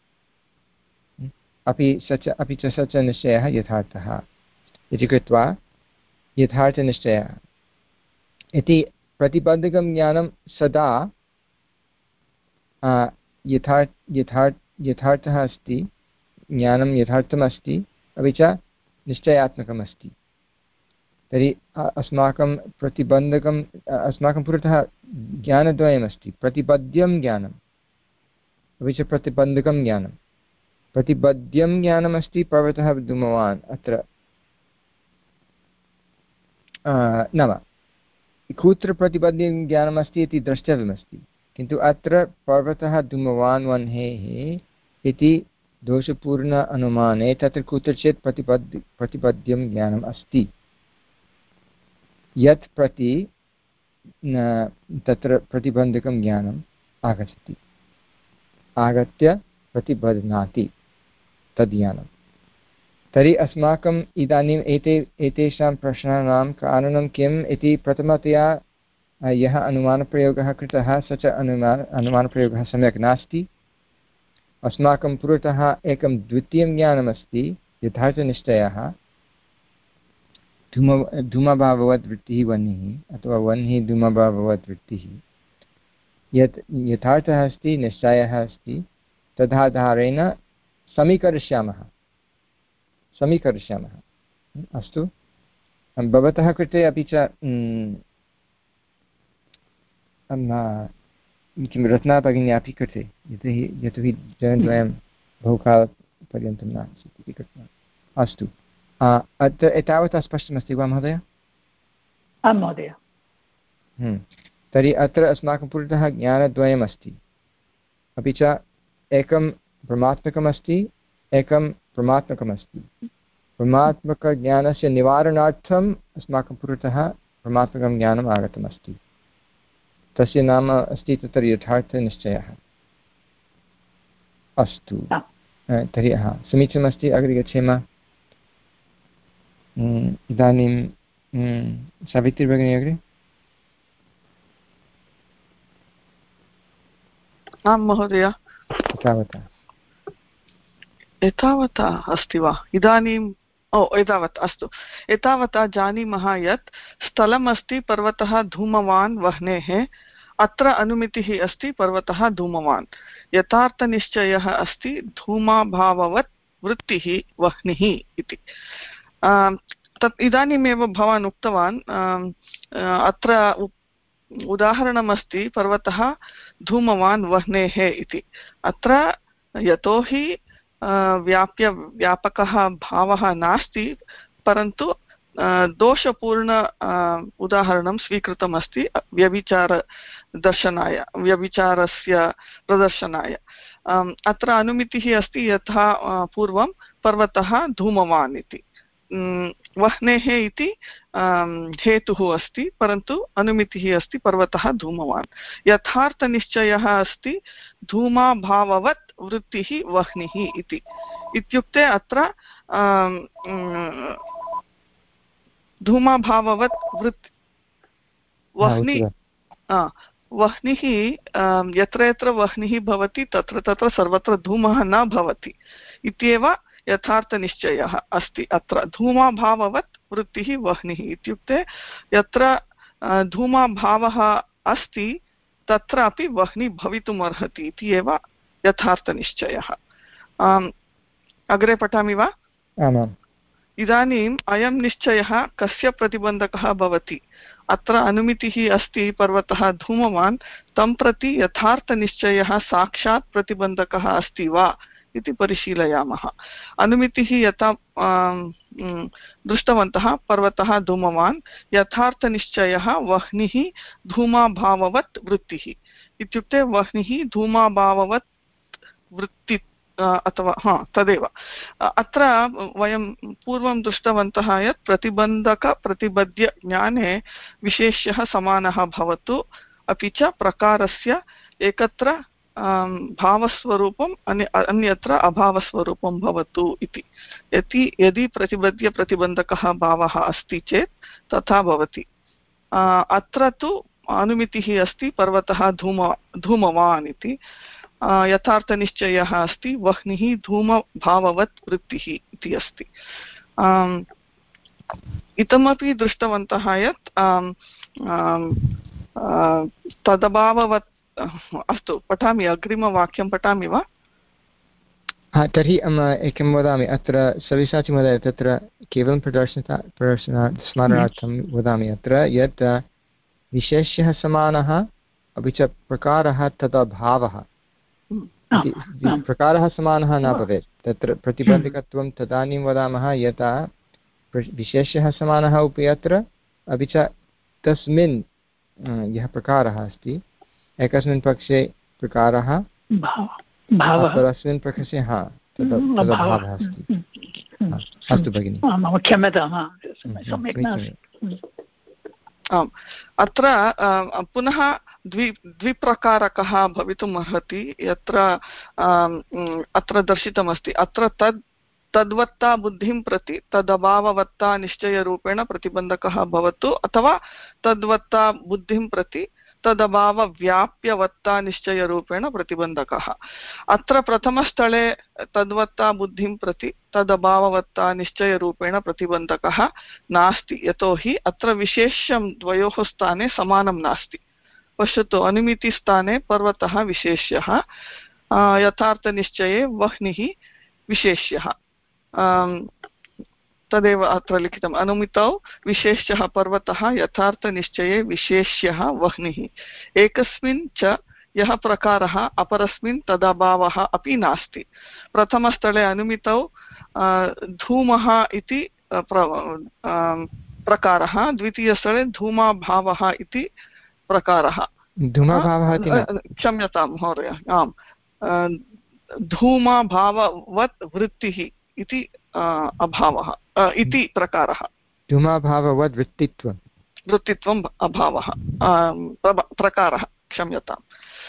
अपि स च अपि च स च निश्चयः यथार्थः इति कृत्वा यथार्थनिश्चयः इति प्रतिबद्धकं ज्ञानं सदा यथार्थ यथार्थ यथार्थः अस्ति, ज्ञानं यथार्थमस्ति, अपि च निश्चयात्मकम् अस्ति। तर्हि अस्माकं प्रतिबन्धकम् अस्माकं पुरतः ज्ञानद्वयमस्ति, प्रतिपद्यं ज्ञानम् अपि च प्रतिबन्धकं ज्ञानं। प्रतिपद्यं ज्ञानमस्ति पर्वतः धूमवान्, अत्र नाम कुत्र प्रतिपद्यं ज्ञानमस्ति इति द्रष्टव्यमस्ति, किन्तु अत्र पर्वतः धूमवान् वह्नेः इति दोषपूर्ण अनुमाने तत्र कुत्रचित् प्रतिपद्य प्रतिपद्यं ज्ञानम् अस्ति, यत् प्रति तत्र प्रतिबन्धकं ज्ञानम् आगच्छति, आगत्य प्रतिबध्नाति तद् ज्ञानं। तर्हि अस्माकम् इदानीम् एते एतेषां प्रश्नानां कारणं किम् इति प्रथमतया यः अनुमानप्रयोगः कृतः स च अनुमान अनुमानप्रयोगः सम्यक् नास्ति। अस्माकं पुरतः एकं द्वितीयं ज्ञानमस्ति, यथार्थनिश्चयः, धूम धूमभाववत् वृत्तिः वह्निः अथवा वह्निः धूमभाववत् वृत्तिः, यत् यथार्थः अस्ति, निश्चयः अस्ति, तदाधारेण समीकरिष्यामः समीकरिष्यामः अस्तु, भवतः कृते अपि च किं रत्ना भगिन्या अपि कृते, यतोहि यतोहि जनद्वयं बहुकालपर्यन्तं न आसीत् इति कृत्वा। अस्तु, अत्र एतावता स्पष्टमस्ति वा महोदय? आं महोदय। तर्हि अत्र अस्माकं पुरतः ज्ञानद्वयमस्ति, अपि च एकं भ्रमात्मकमस्ति, एकं प्रमात्मकमस्ति। प्रमात्मकज्ञानस्य निवारणार्थम् अस्माकं पुरतः प्रमात्मकं ज्ञानम् आगतमस्ति, तस्य नाम अस्ति तत्र यथार्थनिश्चयः। अस्तु, तर्हि हा समीचीनमस्ति, अग्रे गच्छेम। इदानीं सावित्री भगिनी अग्रे। आं महोदय। एतावता एतावता अस्ति वा? इदानीम् ओ एतावत् अस्तु। एतावता जानीमः यत् स्थलमस्ति पर्वतः धूमवान् वह्नेः, अत्र अनुमितिः अस्ति पर्वतः धूमवान्, यथार्थनिश्चयः अस्ति धूमाभाववत् वृत्तिः वह्निः इति। तत् इदानीमेव भवान् उक्तवान्, अत्र उदाहरणमस्ति पर्वतः धूमवान् वह्नेः इति। अत्र यतोहि व्याप्य व्यापकः भावः नास्ति, परन्तु दोषपूर्ण उदाहरणं स्वीकृतमस्ति व्यभिचारदर्शनाय, व्यभिचारस्य प्रदर्शनाय। अत्र अनुमितिः अस्ति यथा पूर्वं पर्वतः धूमवान् इति, वह्नेः इति हेतुः अस्ति, परन्तु अनुमितिः अस्ति पर्वतः धूमवान्। यथार्थनिश्चयः अस्ति धूमाभाववत् वृत्तिः वह्निः इति। इत्युक्ते अत्र धूमाभाववत् वृत्ति वह्नि वह्निः यत्र यत्र वह्निः भवति तत्र तत्र सर्वत्र धूमः न भवति इत्येव यथार्थनिश्चयः अस्ति। अत्र धूमाभाववत् वृत्तिः वह्निः इत्युक्ते यत्र धूमाभावः अस्ति तत्रापि वह्नि भवितुम् अर्हति इति एव यथार्थनिश्चयः। अग्रे पठामि वा? आमाम्। इदानीम् अयं निश्चयः कस्य प्रतिबन्धकः भवति? अत्र अनुमितिः अस्ति पर्वतः धूमवान्, तं प्रति यथार्थनिश्चयः साक्षात् प्रतिबन्धकः अस्ति वा इति परिशीलयामः। अनुमितिः यथा दृष्टवन्तः पर्वतः धूमवान्, यथार्थनिश्चयः वह्निः धूमाभाववत् वृत्तिः इत्युक्ते वह्निः धूमाभाववत् वृत्ति अथवा हा तदेव। अत्र वयं पूर्वं दृष्टवन्तः यत् प्रतिबन्धकप्रतिबद्ध ज्ञाने विशेष्यः समानः भवतु, अपि च प्रकारस्य एकत्र भावस्वरूपम् अन्य अन्यत्र अभावस्वरूपं भवतु इति। यदि यदि प्रतिबद्ध प्रतिबन्धकः भावः अस्ति चेत् तथा भवति। अत्र तु अनुमितिः अस्ति पर्वतः धूम धूमवान् इति। यथार्थनिश्चयः अस्ति वह्निः धूमभाववत् वृत्तिः इति अस्ति। इदमपि दृष्टवन्तः यत् तदभाववत् अस्तु पठामि अग्रिमवाक्यं पठामि वा? हा तर्हि एकं वदामि अत्र सविशाचि महोदय तत्र केवलं प्रदर्शनता प्रदर्शना स्मरणार्थं वदामि अत्र यत् विशेष्यः समानः अपि च प्रकारः तदा भावः प्रकारः समानः न भवेत् तत्र प्रतिबन्धकत्वं तदानीं वदामः यथा विशेष्यः समानः अपि अत्र अपि च तस्मिन् यः प्रकारः अस्ति एकस्मिन् पक्षे प्रकारः परस्मिन् पक्षे हा तदभावः अस्ति। अस्तु भगिनि मम क्षम्यतां सम्यक् नास्ति। आम् अत्र पुनः द्वि द्विप्रकारकः भवितुम् अर्हति यत्र अत्र दर्शितमस्ति अत्र तद् तद्वत्ता बुद्धिं प्रति तदभाववत्ता निश्चयरूपेण प्रतिबन्धकः भवतु अथवा तद्वत्ता बुद्धिं प्रति तदभावव्याप्यवत्ता निश्चयरूपेण प्रतिबन्धकः। अत्र प्रथमस्थले तद्वत्ता बुद्धिं प्रति तदभाववत्ता निश्चयरूपेण प्रतिबन्धकः नास्ति यतोहि अत्र विशेष्यं द्वयोः स्थाने समानं नास्ति। पश्यतु अनुमितिस्थाने पर्वतः विशेष्यः यथार्थनिश्चये वह्निः विशेष्यः तदेव अत्र लिखितम् अनुमितौ विशेष्यः पर्वतः यथार्थनिश्चये विशेष्यः वह्निः एकस्मिन् च यः प्रकारः अपरस्मिन् तदभावः अपि नास्ति। प्रथमस्थले अनुमितौ धूमः इति प्रकारः द्वितीयस्थले धूमाभावः इति प्रकारः क्षम्यतां महोदय आम् धूमाभाववत् वृत्तिः इति अभावः इति प्रकारः धूमाभाववत् वृत्तित्वं वृत्तित्वम् अभावः प्रकारः क्षम्यताम्।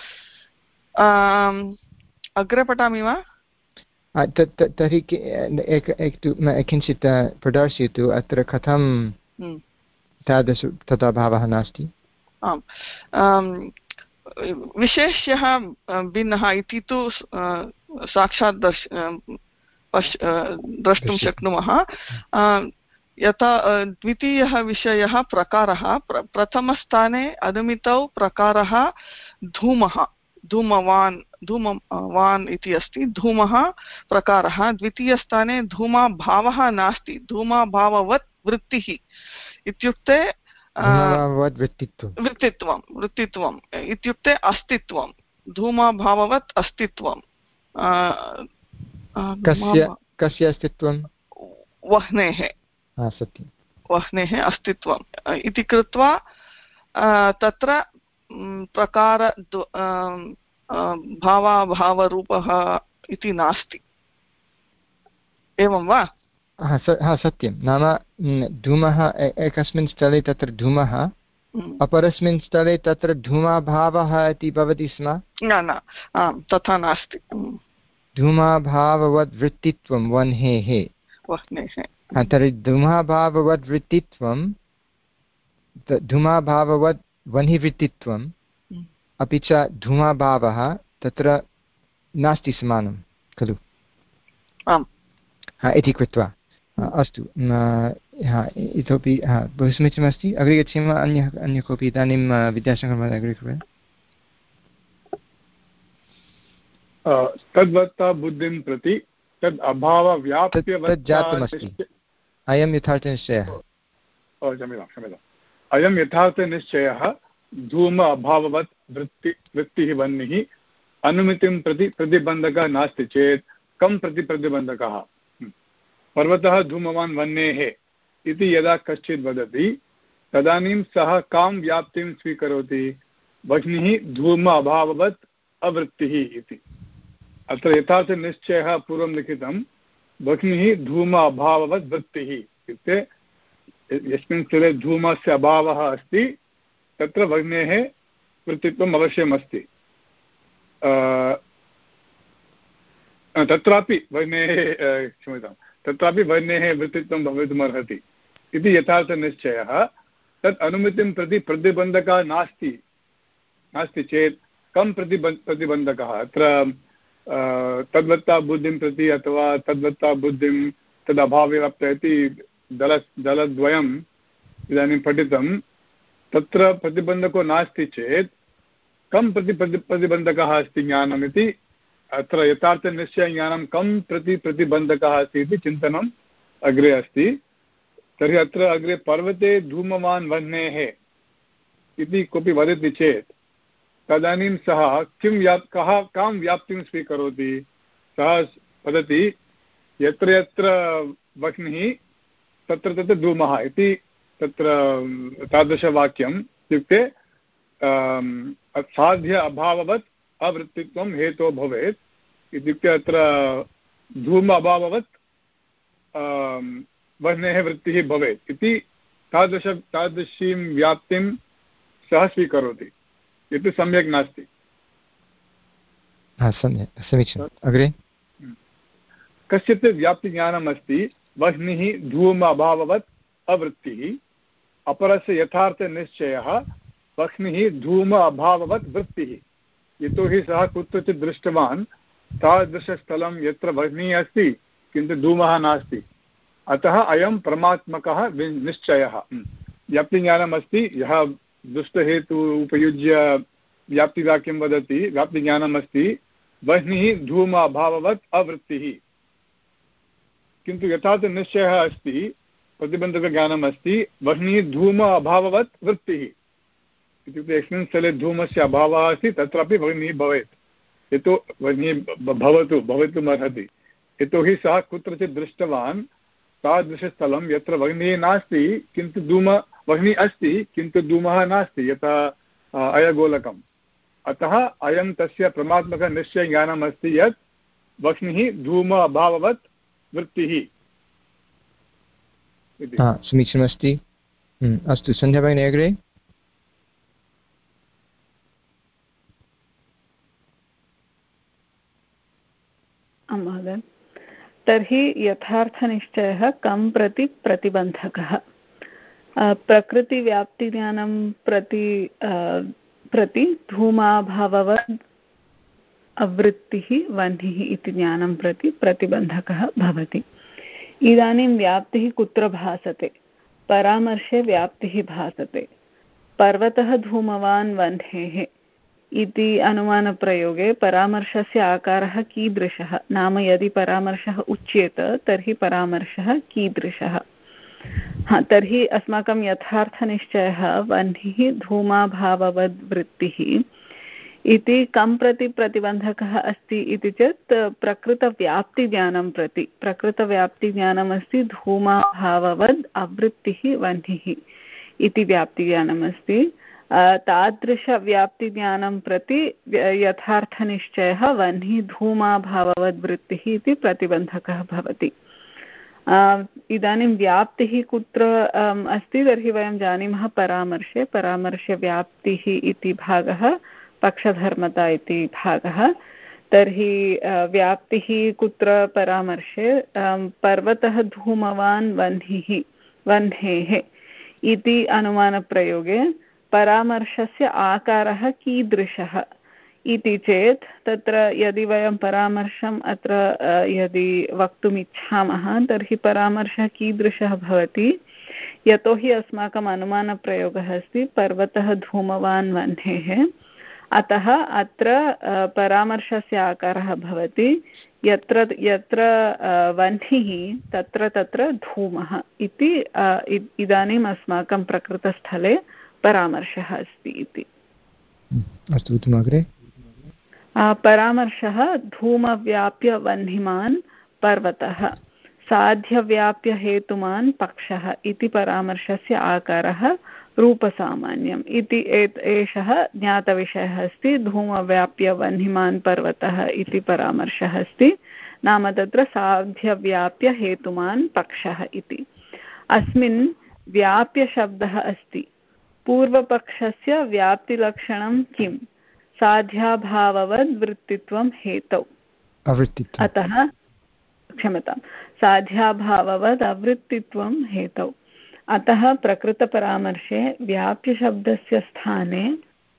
अग्रे पठामि वा? तर्हि किञ्चित् प्रदर्शयतु अत्र कथं तादृश तदभावः नास्ति। आम् विशेष्यः भिन्नः इति तु साक्षात् दर्श पश् द्रष्टुं शक्नुमः। यथा द्वितीयः विषयः प्रकारः प्रथमस्थाने अनुमितौ प्रकारः धूमः धूमवान् धूमवान् इति अस्ति धूमः प्रकारः द्वितीयस्थाने धूमाभावः नास्ति धूमाभाववत् वृत्तिः इत्युक्ते वृत्तित्वं वृत्तित्वम् इत्युक्ते अस्तित्वं धूमाभाववत् अस्तित्वं कस्य कस्य अस्तित्वं वह्नेः सत्यं वह्नेः अस्तित्वम् इति कृत्वा तत्र प्रकार भावाभावरूपः इति नास्ति एवं वा? हा सत्यं नाम धूमः एकस्मिन् स्थले तत्र धूमः अपरस्मिन् स्थले तत्र धूमाभावः इति भवति स्म न न तथा नास्ति धूमाभाववद् वृत्तित्वं वह्नेः वह्नेः तर्हि धूमाभाववद् वृत्तित्वं धूमाभाववद् वह्निवृत्तित्वम् अपि च धूमाभावः तत्र नास्ति समानं खलु आम् इति कृत्वा अस्तु इतोपि बहु समीचीनमस्ति अग्रे गच्छामः अन्यः अन्य कोऽपि इदानीं विद्याशङ्करमहोदय अग्रे कृपया तद्वत्ता बुद्धिं प्रति तद् अभावव्याप्य जातमस्ति अयं यथार्थनिश्चयः क्षम्यतां क्षम्यताम् अयं यथार्थनिश्चयः धूम अभाववत् वृत्ति वृत्तिः वह्निः अनुमितिं प्रति प्रतिबन्धकः नास्ति चेत् कं प्रति प्रतिबन्धकः पर्वतः धूमवान् वह्नेः इति यदा कश्चित् वदति तदानीं सः कां व्याप्तिं स्वीकरोति वह्निः धूम अभाववत् अवृत्तिः इति अत्र यथार्थनिश्चयः पूर्वं लिखितं वह्निः धूम अभाववत् वृत्तिः इत्युक्ते यस्मिन् स्थले धूमस्य अभावः अस्ति तत्र वह्नेः वृत्तित्वम् अवश्यम् अस्ति तत्रापि वह्नेः क्षम्यतां तत्रापि वह्नेः वृत्तित्वं भवितुमर्हति इति यथार्थनिश्चयः तत् अनुमितिं प्रति प्रतिबन्धकः नास्ति नास्ति चेत् कं प्रतिबन् प्रतिबन्धकः अत्र तद्वत्ता बुद्धिं प्रति अथवा तद्वत्ता बुद्धिं तदभावे वाप्त इति दल दलद्वयम् इदानीं पठितं तत्र प्रतिबन्धको नास्ति चेत् कं प्रति प्रति प्रतिबन्धकः अस्ति ज्ञानम् इति अत्र यथार्थनिश्चयज्ञानं कं प्रति प्रतिबन्धकः अस्ति इति चिन्तनम् अग्रे अस्ति। तर्हि अत्र अग्रे पर्वते धूमवान् वह्नेः इति कोऽपि वदति चेत् तदानीं सः किं व्याप् कः कां व्याप्तिं स्वीकरोति? सः वदति यत्र यत्र वह्निः तत्र तत्र धूमः इति तत्र तादृशवाक्यम् इत्युक्ते साध्य अभाववत् अवृत्तित्वं हेतो भवेत् इत्युक्ते अत्र धूम अभाववत् वह्नेः वृत्तिः भवेत् इति तादृश तादृशीं व्याप्तिं सः स्वीकरोति। यत् सम्यक् नास्ति। सम्यक् समीचीनम्। अग्रे कस्यचित् व्याप्तिज्ञानम् अस्ति वह्निः धूम अभाववत् अवृत्तिः, अपरस्य यथार्थनिश्चयः वह्निः धूम अभाववत् वृत्तिः। यतोहि सः कुत्रचित् दृष्टवान् तादृशस्थलं यत्र वह्निः अस्ति किन्तु धूमः नास्ति, अतः अयं परमात्मकः निश्चयः। व्याप्तिज्ञानम् अस्ति, यः दुष्टहेतु उपयुज्य व्याप्तिवाक्यं वदति, व्याप्तिज्ञानम् अस्ति वह्निः धूम अभाववत् अवृत्तिः, किन्तु यथार्थनिश्चयः अस्ति प्रतिबन्धकज्ञानम् अस्ति वह्निः धूम अभाववत् वृत्तिः। इत्युक्ते यस्मिन् स्थले धूमस्य अभावः अस्ति तत्रापि वह्निः भवेत्, यतो वह्निः भवतु भवितुम् अर्हति। यतोहि सः कुत्रचित् दृष्टवान् तादृशस्थलं यत्र वह्निः नास्ति किन्तु धूम वह्निः अस्ति किन्तु धूमः नास्ति, यथा अयगोलकम्। अतः अयं तस्य परमात्मकः निश्चयज्ञानम् अस्ति यत् वह्निः धूम अभाववत् वृत्तिः इति। समीचीनमस्ति। अस्तु, सन्ध्या भगिनी अग्रे। महोदय, तर्हि यथार्थनिश्चयः कं प्रति प्रतिबन्धकः? प्रकृतिव्याप्तिज्ञानं प्रति प्रति धूमाभाववद् अवृत्तिः वह्निः इति ज्ञानं प्रति प्रतिबन्धकः भवति। इदानीं व्याप्तिः कुत्र भासते? परामर्शे व्याप्तिः भासते। पर्वतः धूमवान् वह्नेः इति अनुमानप्रयोगे परामर्शस्य आकारः कीदृशः? नाम यदि परामर्शः उच्येत तर्हि परामर्शः कीदृशः? हा, तर्हि अस्माकं यथार्थनिश्चयः वह्निः धूमाभाववद् वृत्तिः इति कं प्रति प्रतिबन्धकः अस्ति इति चेत् प्रकृतव्याप्तिज्ञानं प्रति। प्रकृतव्याप्तिज्ञानमस्ति धूमाभाववद् अवृत्तिः वह्निः इति व्याप्तिज्ञानमस्ति। तादृशव्याप्तिज्ञानं प्रति यथार्थनिश्चयः वह्निः धूमाभाववद्वृत्तिः इति प्रतिबन्धकः भवति। इदानीं व्याप्तिः कुत्र अस्ति? तर्हि वयं जानीमः परामर्शे। परामर्शे व्याप्तिः इति भागः पक्षधर्मता इति भागः। तर्हि व्याप्तिः कुत्र? परामर्शे। पर्वतः धूमवान् वह्निः वह्नेः इति अनुमानप्रयोगे परामर्शस्य आकारः कीदृशः इति चेत् तत्र यदि वयं परामर्शम् अत्र यदि वक्तुम् इच्छामः तर्हि परामर्शः कीदृशः भवति? यतोहि अस्माकम् अनुमानप्रयोगः अस्ति पर्वतः धूमवान् वह्नेः, अतः अत्र परामर्शस्य आकारः भवति यत्र यत्र वह्निः तत्र तत्र धूमः इति इदानीम् अस्माकं प्रकृतस्थले परामर्शः अस्ति इति। अस्तु, अग्रे। परामर्शः धूमव्याप्य वह्निमान् पर्वतः साध्यव्याप्य हेतुमान् पक्षः इति परामर्शस्य आकारः रूपसामान्यम् इति एषः ज्ञातविषयः अस्ति। धूमव्याप्य वह्निमान् पर्वतः इति परामर्शः अस्ति, नाम तत्र साध्यव्याप्य हेतुमान् पक्षः इति। अस्मिन् व्याप्यशब्दः अस्ति। पूर्वपक्षस्य व्याप्तिलक्षणं किम्? साध्याभाववद् वृत्तित्वं हेतौ। अतः क्षम्यतां साध्याभाववद् अवृत्तित्वं हेतौ। अतः प्रकृतपरामर्शे व्याप्यशब्दस्य स्थाने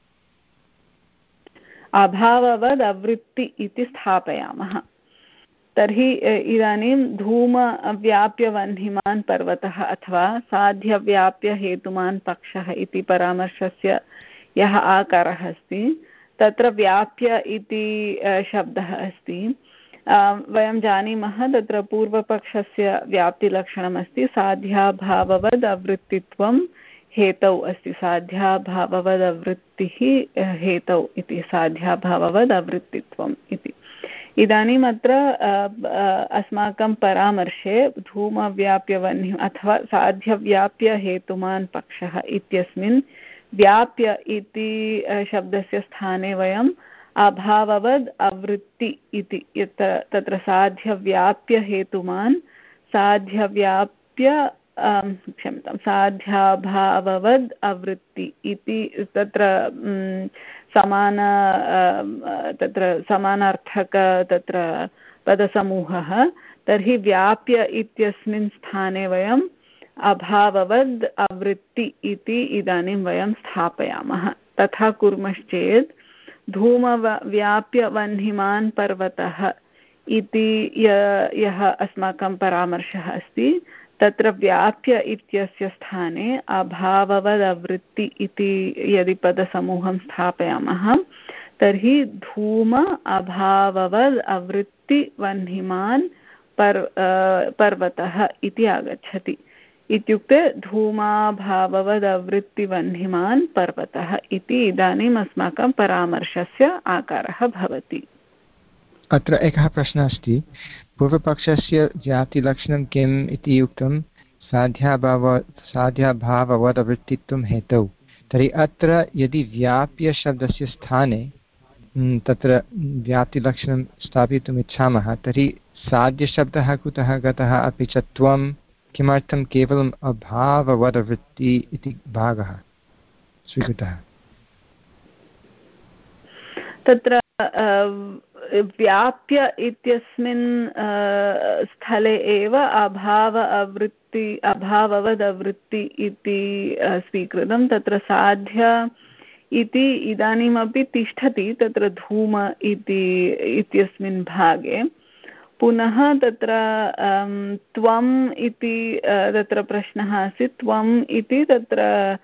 अभाववद् अवृत्ति इति स्थापयामः। तर्हि इदानीं धूमव्याप्यवह्निमान् पर्वतः अथवा साध्यव्याप्यहेतुमान् पक्षः इति परामर्शस्य यः आकारः अस्ति तत्र व्याप्य इति शब्दः अस्ति। वयं जानीमः तत्र पूर्वपक्षस्य व्याप्तिलक्षणमस्ति साध्याभाववद् अवृत्तित्वं हेतौ अस्ति। साध्याभाववद् अवृत्तिः हेतौ इति साध्याभाववद् अवृत्तित्वम् इति। इदानीम् अत्र अस्माकं परामर्शे धूमव्याप्यवह्नि अथवा साध्यव्याप्यहेतुमान् पक्षः इत्यस्मिन् व्याप्य इति शब्दस्य स्थाने वयम् अभाववद् अवृत्ति इति यत्र तत्र साध्यव्याप्यहेतुमान् साध्यव्याप्य क्षम्यतां साध्याभाववद् अवृत्ति इति तत्र समान तत्र समानार्थक तत्र पदसमूहः। तर्हि व्याप्य इत्यस्मिन् स्थाने वयम् अभाववद् अवृत्ति इति इदानीं वयं स्थापयामः। तथा कुर्मश्चेत् धूमव्याप्यवह्निमान् पर्वतः इति यः अस्माकं परामर्शः अस्ति तत्र व्याप्य इत्यस्य स्थाने अभाववदवृत्ति इति यदि पदसमूहं स्थापयामः तर्हि धूम अभाववद् अवृत्तिवह्निमान् पर् पर्वतः इति आगच्छति। इत्युक्ते धूमाभाववदवृत्तिवह्निमान् पर्वतः इति इदानीम् अस्माकं परामर्शस्य आकारः भवति। अत्र एकः प्रश्नः अस्ति, पूर्वपक्षस्य जातिलक्षणं किम् इति उक्तं साध्याभाव साध्याभाववदवृत्तित्वं हेतौ। तर्हि अत्र यदि व्याप्यशब्दस्य स्थाने तत्र व्याप्तिलक्षणं स्थापयितुम् इच्छामः तर्हि साध्यशब्दः कुतः गतः, अपि च त्वं किमर्थं केवलम् अभाववदवृत्ति इति भागः स्वीकृतः? तत्र व्याप्य इत्यस्मिन् स्थले एव अभाव अवृत्ति अभाववदवृत्ति इति स्वीकृतं। तत्र साध्य इति इदानीमपि तिष्ठति तत्र धूम इति इत्यस्मिन् भागे। पुनः तत्र त्वम् इति तत्र प्रश्नः आसीत्। त्वम् इति तत्र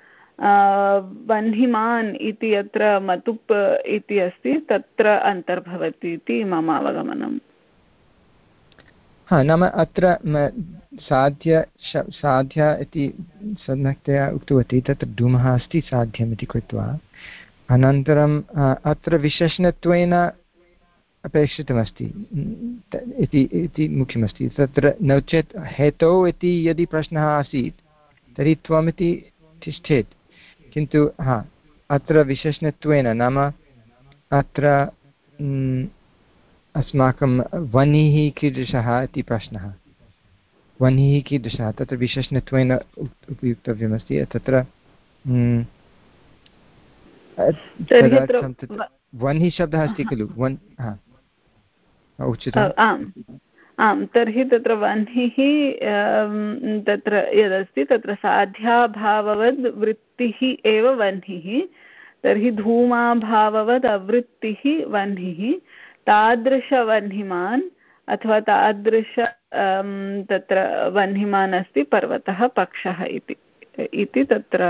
वह्निमान् इति यत्र मतुप् इति अस्ति तत्र अन्तर्भवति इति मम अवगमनम्। हा, नाम अत्र साध्य साध्य इति सम्यक्तया उक्तवती, तत्र धूमः अस्ति साध्यम् इति कृत्वा। अनन्तरम् अत्र विशेषणत्वेन अपेक्षितमस्ति इति मुख्यमस्ति तत्र। नो चेत् हेतौ इति यदि प्रश्नः आसीत् तर्हि त्वमिति तिष्ठेत्, किन्तु हा अत्र विशेषणत्वेन नाम अत्र अस्माकं वह्निः कीदृशः इति प्रश्नः। वह्निः कीदृशः तत्र विशेषणत्वेन उपयुक्तव्यमस्ति। तत्र वह्निः शब्दः अस्ति खलु, वन् हा उच्यताम्। आम् आम्, तर्हि तत्र वह्निः तत्र यदस्ति तत्र साध्याभाववद् वृत्तिः एव वह्निः। तर्हि धूमाभाववद् अवृत्तिः वह्निः। तादृशवह्निमान् अथवा तादृश तत्र वह्निमान् अस्ति पर्वतः पक्षः इति इति तत्र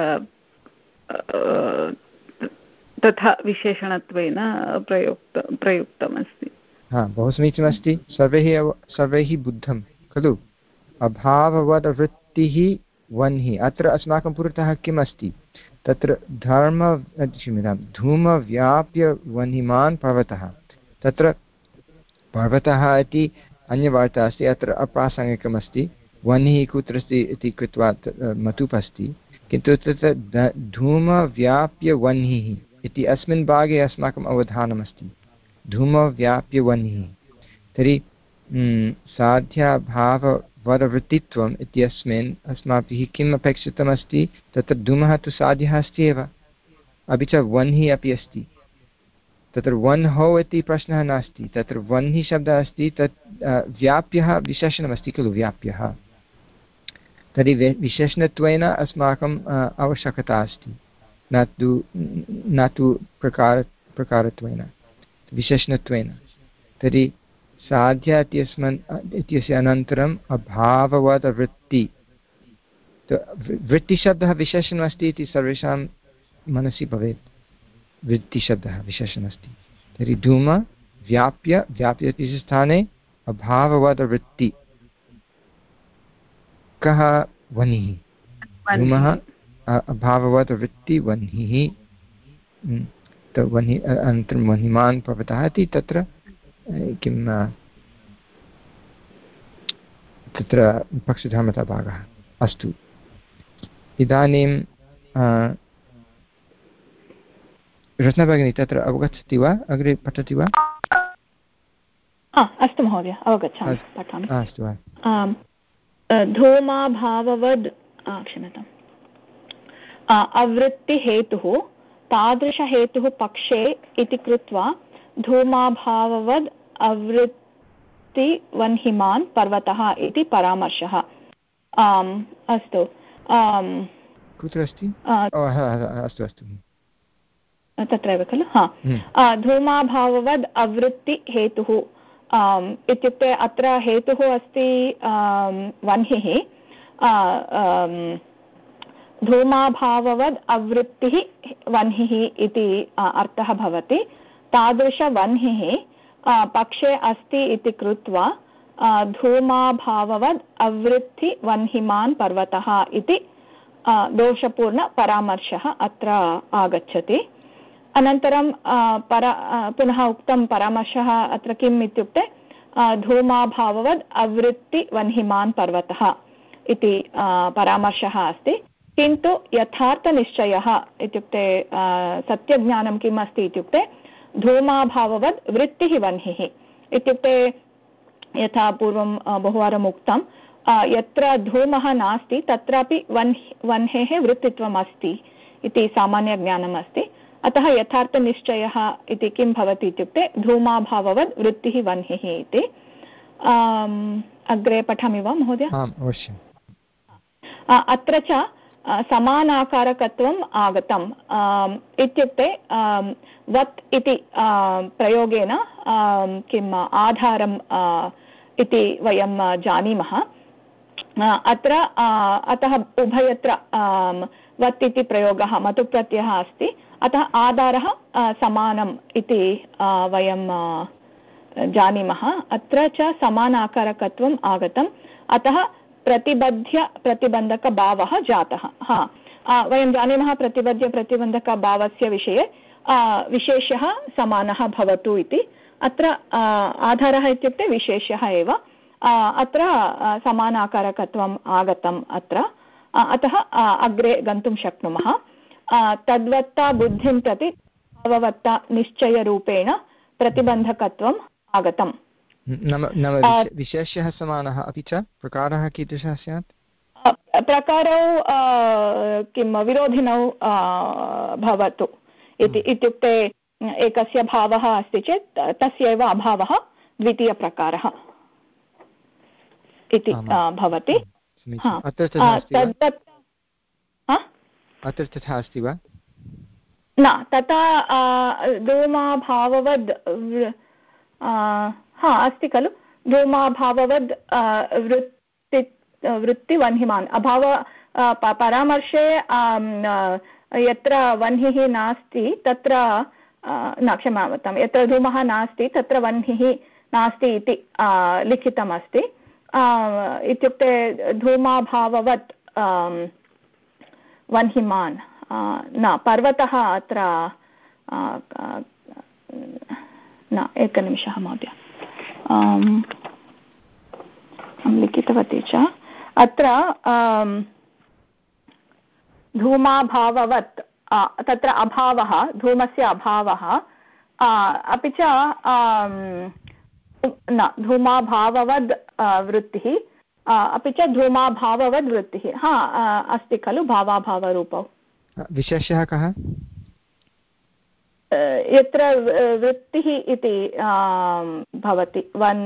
तथा विशेषणत्वेन प्रयुक्त प्रयुक्तमस्ति। हा, बहु समीचीनमस्ति। सर्वैः सर्वैः बुद्धं खलु। अभाववदवृत्तिः वह्निः। अत्र अस्माकं पुरतः किम् अस्ति? तत्र धर्म क्षम्यतां धूमव्याप्यवह्निमान् पर्वतः। तत्र पर्वतः इति अन्यवार्ता अस्ति, अत्र अप्रासङ्गिकमस्ति। वह्निः कुत्र अस्ति इति कृत्वा मतुप् अस्ति, किन्तु तत्र धूमव्याप्यवह्निः इति अस्मिन् भागे अस्माकम् अवधानमस्ति। धूमव्याप्यवह्निः। तर्हि साध्याभाववदवृत्तित्वम् इत्यस्मिन् अस्माभिः किम् अपेक्षितमस्ति? तत्र धूमः तु साध्यः अस्ति एव, अपि च वह्निः अपि अस्ति। तत्र वह्नौ इति प्रश्नः नास्ति। तत्र वह्निः शब्दः अस्ति, तत् व्याप्यः विशेषणमस्ति खलु, व्याप्यः। तर्हि विशेषणत्वेन अस्माकम् आवश्यकता अस्ति, न तु न तु प्रकार प्रकारत्वेन, विशेषणत्वेन। तर्हि साध्य इत्यस्मिन् इत्यस्य अनन्तरम् अभाववद्वृत्ति वृत्तिशब्दः विशेषणम् अस्ति इति सर्वेषां मनसि भवेत् वृत्तिशब्दः विशेषणमस्ति तर्हि धूम व्याप्य व्याप्य इत्यस्य स्थाने अभाववद्वृत्ति कः वह्निः धूमः अभाववद्वृत्तिवह्निः वह्नि अनन्तरं वह्निमान् पर्वतः इति तत्र किं तत्र पक्षधर्मतभागः अस्तु इदानीं रत्ना भगिनी तत्र अवगच्छति वा अग्रे पठति वा अस्तु महोदय अवगच्छामि पठामि अस्तु वा धूमाभाववद् क्षम्यताम् अवृत्तिहेतुः तादृशहेतुः पक्षे इति कृत्वा धूमाभाववद् अवृत्तिवह्निमान् पर्वतः इति परामर्शः अस्तु कुत्र अस्ति अस्तु अस्तु तत्रैव खलु हा धूमाभाववद् अवृत्तिहेतुः इत्युक्ते अत्र हेतुः अस्ति वह्निः धूमाभाववद् अवृत्तिः वह्निः इति अर्थः भवति तादृशवह्निः पक्षे अस्ति इति कृत्वा धूमाभाववद् अवृत्तिवह्निमान् पर्वतः इति दोषपूर्णपरामर्शः अत्र आगच्छति अनन्तरं परा पुनः उक्तं परामर्शः अत्र किम् इत्युक्ते धूमाभाववद् अवृत्तिवह्निमान् पर्वतः इति परामर्शः अस्ति किन्तु यथार्थनिश्चयः इत्युक्ते सत्यज्ञानं किम् अस्ति इत्युक्ते धूमाभाववद् वृत्तिः वह्निः इत्युक्ते यथा पूर्वं बहुवारम् उक्तं यत्र धूमः नास्ति तत्रापि वह्नि वह्नेः वृत्तित्वम् अस्ति इति सामान्यज्ञानम् अस्ति अतः यथार्थनिश्चयः इति किं भवति इत्युक्ते धूमाभाववद् वृत्तिः वह्निः इति अग्रे पठामि वा महोदय अत्र च समानाकारकत्वम् आगतम् इत्युक्ते वत् इति प्रयोगेन किम् आधारम् इति वयं जानीमः अत्र अतः उभयत्र वत् इति प्रयोगः मतुप्रत्ययः अस्ति अतः आधारः समानम् इति वयं जानीमः अत्र च समानाकारकत्वम् आगतम् अतः प्रतिबध्य प्रतिबन्धकभावः जातः हा वयं जानीमः प्रतिबध्य प्रतिबन्धकभावस्य विषये विशेषः समानः भवतु इति अत्र आधारः इत्युक्ते विशेषः एव अत्र समानाकारकत्वम् आगतम् अत्र अतः अग्रे गन्तुं शक्नुमः तद्वत्ता बुद्धिं प्रति भाववत्ता निश्चयरूपेण प्रतिबन्धकत्वम् आगतम् नाम नाम विशेषः समानः अपि च प्रकारः कीदृशः स्यात् प्रकारौ किं विरोधिनौ भवतु इति इत्युक्ते एकस्य भावः अस्ति चेत् तस्यैव अभावः द्वितीयप्रकारः इति भवति अत्र तथा अस्ति वा न तथा धूमाभाववद् हा अस्ति खलु धूमाभाववद् वृत्ति वृत्तिवह्निमान् अभाव परामर्शे यत्र वह्निः नास्ति तत्र न क्षम्यतां यत्र धूमः नास्ति तत्र वह्निः नास्ति इति लिखितमस्ति इत्युक्ते धूमाभाववत् वह्निमान् न पर्वतः अत्र न एकनिमिषः महोदय अहं लिखितवती च अत्र धूमाभाववत् तत्र अभावः धूमस्य अभावः अपि च न धूमाभाववद् वृत्तिः अपि च धूमाभाववद् वृत्तिः हा अस्ति खलु भावाभावरूपौ विशेषः कः यत्र वृत्तिः इति भवति वन्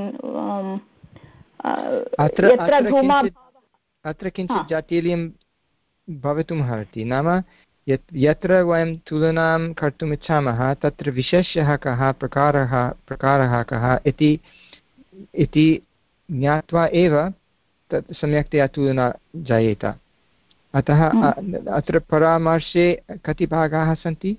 यत्र धूमा अत्र किञ्चित् जातीयं भवितुम् अर्हति नाम यत् यत्र वयं तुलनां कर्तुम् इच्छामः तत्र विशेषः कः प्रकारः प्रकारः कः इति इति ज्ञात्वा एव तत् सम्यक्तया तुलना जायेत। अतः अत्र परामर्शे कति भागाः सन्ति?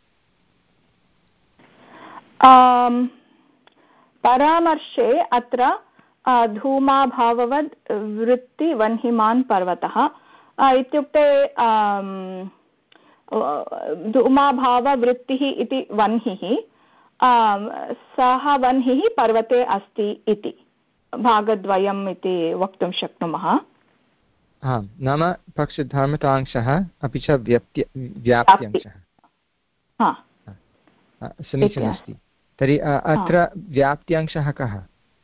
परामर्शे अत्र धूमाभाववद् वृत्ति वह्निमान् पर्वतः इत्युक्ते धूमाभाववृत्तिः इति वह्निः, सः वह्निः पर्वते अस्ति इति भागद्वयम् इति वक्तुं शक्नुमः। आम्, नाम पक्षधर्मतांशः अपि च व्याप्ति व्याप्त्यंशः। समीचीनमस्ति। तर्हि अत्र व्याप्त्यंशः कः?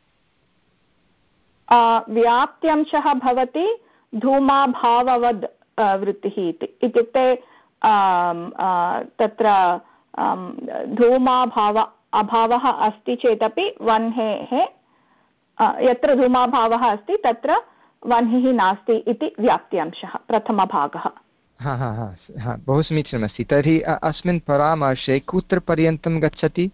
व्याप्त्यंशः भवति धूमाभाववद् वृत्तिः इति, इत्युक्ते तत्र धूमाभाव अभावः अस्ति चेदपि वह्नेः, यत्र धूमाभावः अस्ति तत्र वह्निः नास्ति इति व्याप्त्यंशः, प्रथमभागः। हा हा हा हा बहु समीचीनमस्ति। तर्हि अस्मिन् परामर्शे कुत्र पर्यन्तं गच्छति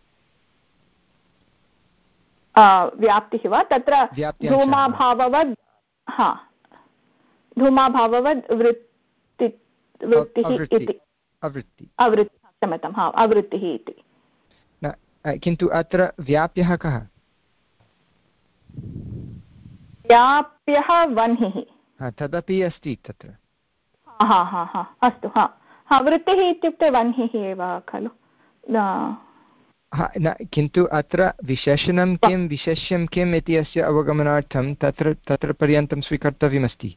व्याप्तिः वा? तत्र धूमाभाववद्, हा धूमाभाववद् वृत्ति वृत्तिः इति, अवृत्ति अवृत्ति क्षम्यतां, हा अवृत्तिः इति। किन्तु अत्र व्याप्यः कः? व्याप्यः वह्निः। तदपि अस्ति तत्र। हा हा हा अस्तु, हा हा वृत्तिः इत्युक्ते वह्निः एव खलु। न, किन्तु अत्र विशेषणं किं विशेष्यं किम् इति अस्य अवगमनार्थं तत्र तत्र पर्यन्तं स्वीकर्तव्यमस्ति।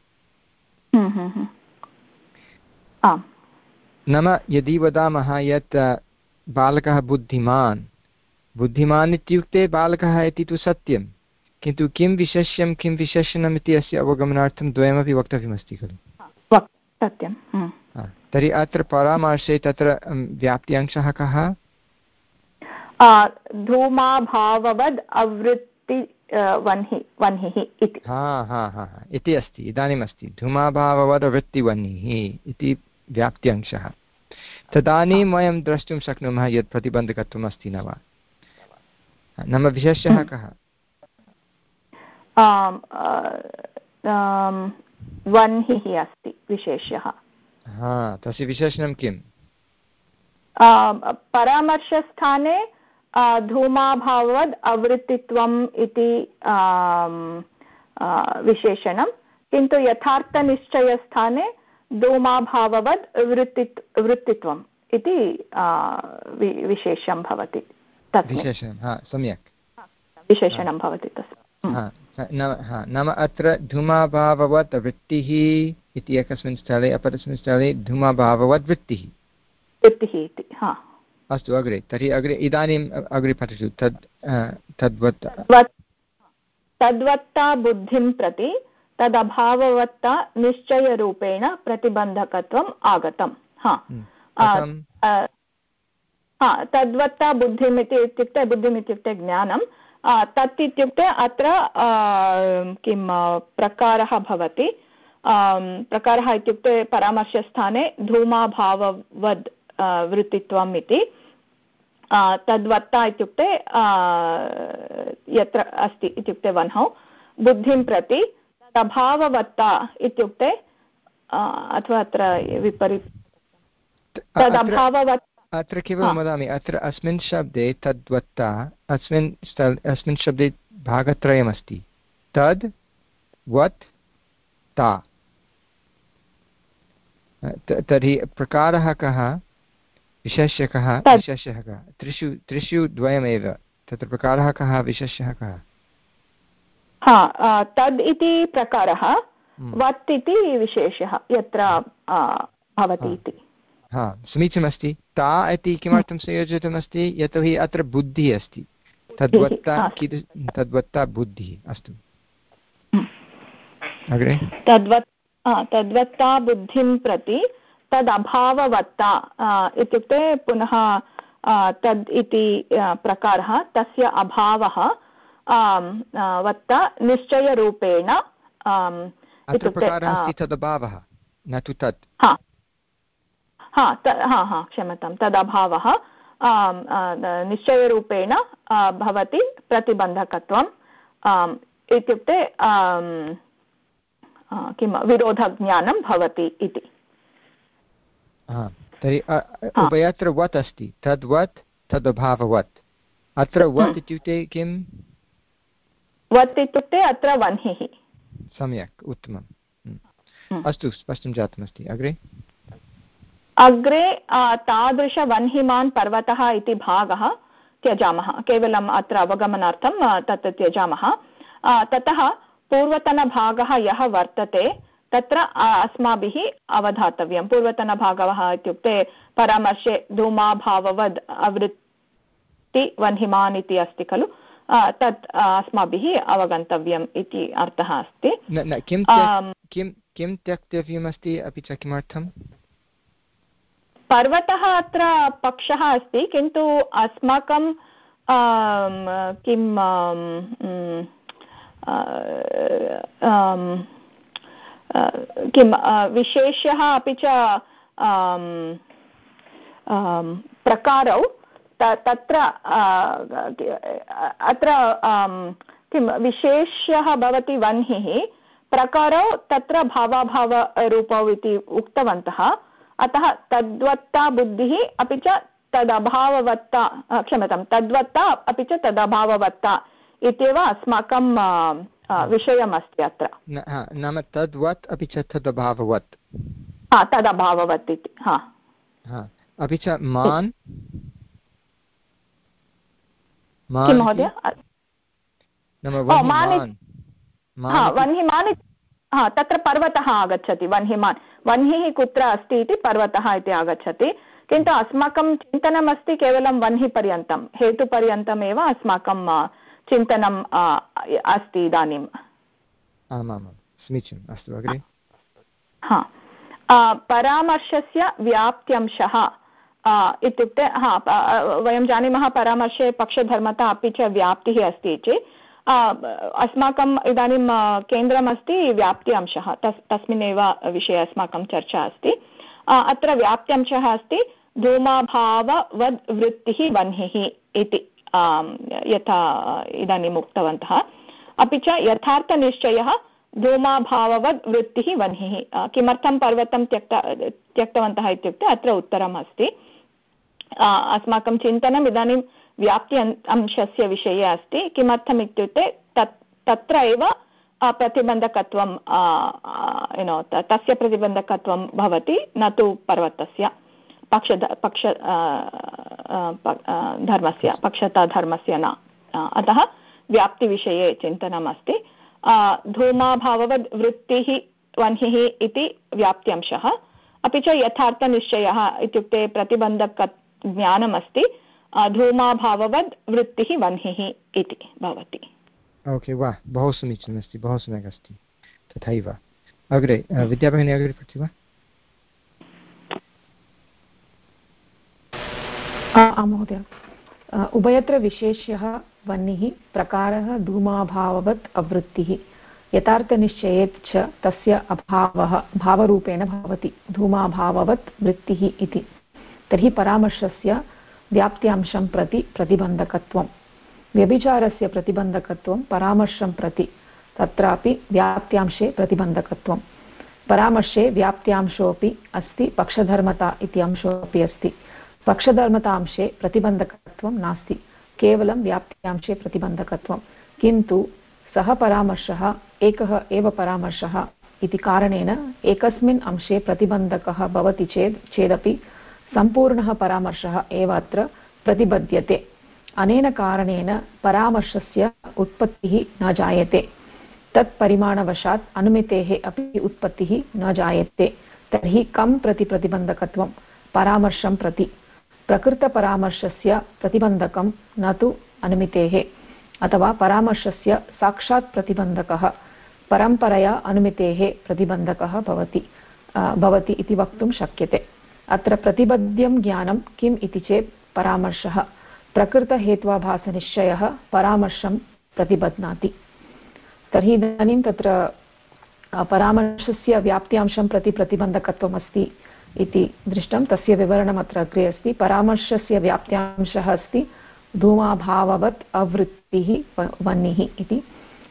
नाम यदि वदामः यत् बालकः बुद्धिमान्, बुद्धिमान् इत्युक्ते बालकः इति तु सत्यं, किन्तु किं विशेष्यं किं विशेषणम् इति अस्य अवगमनार्थं द्वयमपि वक्तव्यमस्ति खलु। सत्यं। तर्हि अत्र परामर्शे तत्र व्याप्त्यंशः कः? धूमाभाववद् अवृत्ति वह्निः वह्निः इति। हा हा हा इति अस्ति, इदानीम् अस्ति धूमाभाववद् अवृत्तिवह्निः इति व्याप्त्यंशः। तदानीं वयं द्रष्टुं शक्नुमः यत् प्रतिबन्धकत्वम् अस्ति न वा। नाम विशेषः कः? वह्निः अस्ति विशेषः। हा, तस्य विशेषणं किम्? परामर्शस्थाने धूमाभाववद् अवृत्तित्वम् इति विशेषणं, किन्तु यथार्थनिश्चयस्थाने धूमाभाववद् वृत्ति वृत्तित्वम् इति विशेषं भवति। विशेषणं सम्यक् विशेषणं भवति तस्य। नाम अत्र धूमाभाववत् वृत्तिः इति एकस्मिन् स्थले, अपरस्मिन् स्थले धूमाभाववद् वृत्तिः वृत्तिः इति। हा अस्तु, अग्रे तर्हि अग्रे इदानीम् अग्रे पठतु। तद् तद्वत् तद्वत्ता बुद्धिं प्रति तदभाववत्ता निश्चयरूपेण प्रतिबन्धकत्वम् आगतम्। हा हा तद्वत्ता बुद्धिम् इति इत्युक्ते बुद्धिम् इत्युक्ते ज्ञानं। तत् इत्युक्ते अत्र किं प्रकारः भवति। प्रकारः इत्युक्ते परामर्शस्थाने धूमाभाववद् वृत्तित्वम् इति। तद्वत्ता इत्युक्ते यत्र अस्ति इत्युक्ते वह्नौ, बुद्धिं प्रति तदभाववत्ता इत्युक्ते अथवा अत्र विपरीत तदभाववत्। अत्र केवलं वदामि, अत्र अस्मिन् शब्दे तद्वत्ता, अस्मिन् अस्मिन् शब्दे भागत्रयमस्ति, तद् वत् ता। तर्हि प्रकारः कः, विशेष्यः कः, विशेष्यः कः? त्रिषु त्रिषु द्वयमेव। तत्र प्रकारः कः, विशेष्यः कः? हा तद् इति प्रकारः, वत् इति विशेषः यत्र भवति इति। हा समीचीनमस्ति। ता इति किमर्थं संयोजितमस्ति? यतोहि अत्र बुद्धिः अस्ति। तद्वत्ता कीदृश? तद्वत्ता बुद्धिः। अस्तु, अग्रे। तद्वत् तद्वत्ता बुद्धिं प्रति तदभाववत्ता इत्युक्ते पुनः तद् इति प्रकारः, तस्य अभावः वत्ता निश्चयरूपेण। अत्र प्रकारः अस्ति तदभावः, न तु तत्। हा हा हा क्षम्यतां, तदभावः निश्चयरूपेण भवति प्रतिबन्धकत्वम् इत्युक्ते किं विरोधज्ञानं भवति इति। तर्हि उभयत्र वत् अस्ति, तद्वत् तदभाववत्। अत्र वत् इत्युक्ते किम्? वत् इत्युक्ते अत्र वह्निः। सम्यक्, उत्तमम्। अस्तु, स्पष्टं जातमस्ति। अग्रे अग्रे तादृशवह्निमान् पर्वतः इति भागः त्यजामः, केवलम् अत्र अवगमनार्थं तत् त्यजामः। ततः पूर्वतनभागः यः वर्तते तत्र अस्माभिः अवधातव्यं। पूर्वतनभागः इत्युक्ते परामर्शे धूमाभाववद् आवृत्ति वह्निमान् इति अस्ति खलु, तत् अस्माभिः अवगन्तव्यम् इति अर्थः अस्ति। किं त्यक्तव्यमस्ति, अपि च किमर्थं? पर्वतः अत्र पक्षः अस्ति, किन्तु अस्माकं किं किं विशेषः अपि च प्रकारौ तत्र अत्र किं विशेषः भवति वह्निः, प्रकारौ तत्र भावाभावरूपौ इति उक्तवन्तः। अतः तद्वत्ता बुद्धिः अपि च तदभाववत्ता, क्षम्यतां, तद्वत्ता अपि च तदभाववत्ता इत्येव अस्माकं विषयमस्ति अत्र। नाम तद्वत् अपि च तदभाववत्। हा, तदभाववत् इति। हा, अपि च मान् किं महोदय? वह्निमान्, हा, तत्र पर्वतः आगच्छति। वह्निमान्, वह्निः कुत्र अस्ति इति पर्वतः इति आगच्छति, किन्तु अस्माकं चिन्तनमस्ति केवलं वह्निपर्यन्तं, हेतुपर्यन्तमेव अस्माकं चिन्तनम् अस्ति इदानीम्। आमामां, समीचीनम्। अस्तु, अग्रे। हा, परामर्शस्य व्याप्त्यंशः इत्युक्ते, हा, वयं जानीमः परामर्शे पक्षधर्मता अपि च व्याप्तिः अस्ति चेत् अस्माकम् इदानीं केन्द्रमस्ति व्याप्ति अंशः, तस् तस्मिन्नेव विषये अस्माकं चर्चा अस्ति। अत्र व्याप्त्यंशः अस्ति धूमाभाववद् वृत्तिः वह्निः इति, यथा इदानीम् उक्तवन्तः। अपि च यथार्थनिश्चयः धूमाभाववद् वृत्तिः वह्निः। किमर्थं पर्वतं त्यक्त त्यक्तवन्तः इत्युक्ते अत्र उत्तरम् अस्ति। अस्माकं चिन्तनम् इदानीं व्याप्ति अंशस्य विषये अस्ति। किमर्थम् इत्युक्ते तत् तत्र एव प्रतिबन्धकत्वं युनो तस्य प्रतिबन्धकत्वं भवति, न तु पर्वतस्य पक्ष पक्ष धर्मस्य पक्षताधर्मस्य न। अतः व्याप्तिविषये चिन्तनम् अस्ति। धूमाभाववद् वृत्तिः वह्निः इति व्याप्त्यंशः। अपि च यथार्थनिश्चयः इत्युक्ते प्रतिबन्धक ज्ञानमस्ति, धूमाभाववद् वृत्तिः वह्निः इति भवति। ओके, वा, बहु समीचीनमस्ति, बहु सम्यक् अस्ति। तथैव अग्रे विद्याभगिनी अग्रे पठति वा? महोदय, उभयत्र विशेष्यः वह्निः, प्रकारः धूमाभाववत् अवृत्तिः। यथार्थनिश्चये च तस्य अभावः भावरूपेण भवति, धूमाभाववत् वृत्तिः इति। तर्हि परामर्शस्य व्याप्त्यांशं प्रति प्रतिबन्धकत्वं, व्यभिचारस्य प्रतिबन्धकत्वं परामर्शं प्रति, तत्रापि व्याप्त्यांशे प्रतिबन्धकत्वं। परामर्शे व्याप्त्यांशोऽपि अस्ति, पक्षधर्मता इति अंशोऽपि अस्ति। पक्षधर्मतांशे प्रतिबन्धकत्वं नास्ति, केवलं व्याप्त्यांशे प्रतिबन्धकत्वं। किन्तु सः परामर्शः एकः एव परामर्शः इति कारणेन एकस्मिन् अंशे प्रतिबन्धकः भवति चेत् चेदपि सम्पूर्णः परामर्शः एव अत्र प्रतिबध्यते। अनेन कारणेन परामर्शस्य उत्पत्तिः न जायते, तत्परिमाणवशात् अनुमितेः अपि उत्पत्तिः न जायते। तर्हि कं प्रति प्रतिबन्धकत्वं? परामर्शं प्रति। प्रकृतपरामर्शस्य प्रतिबन्धकं न तु अनुमितेः, अथवा परामर्शस्य साक्षात् प्रतिबन्धकः परम्परया अनुमितेः प्रतिबन्धकः भवति भवति इति वक्तुं शक्यते। अत्र प्रतिबद्ध्यं ज्ञानं किम् इति चेत् परामर्शः। प्रकृतहेत्वाभासनिश्चयः परामर्शं प्रतिबध्नाति। तर्हि इदानीं तत्र परामर्शस्य व्याप्त्यांशं प्रति प्रतिबन्धकत्वम् अस्ति इति दृष्टं, तस्य विवरणम् अत्र अग्रे अस्ति। परामर्शस्य व्याप्त्यांशः अस्ति धूमाभाववत् अवृत्तिः वह्निः इति।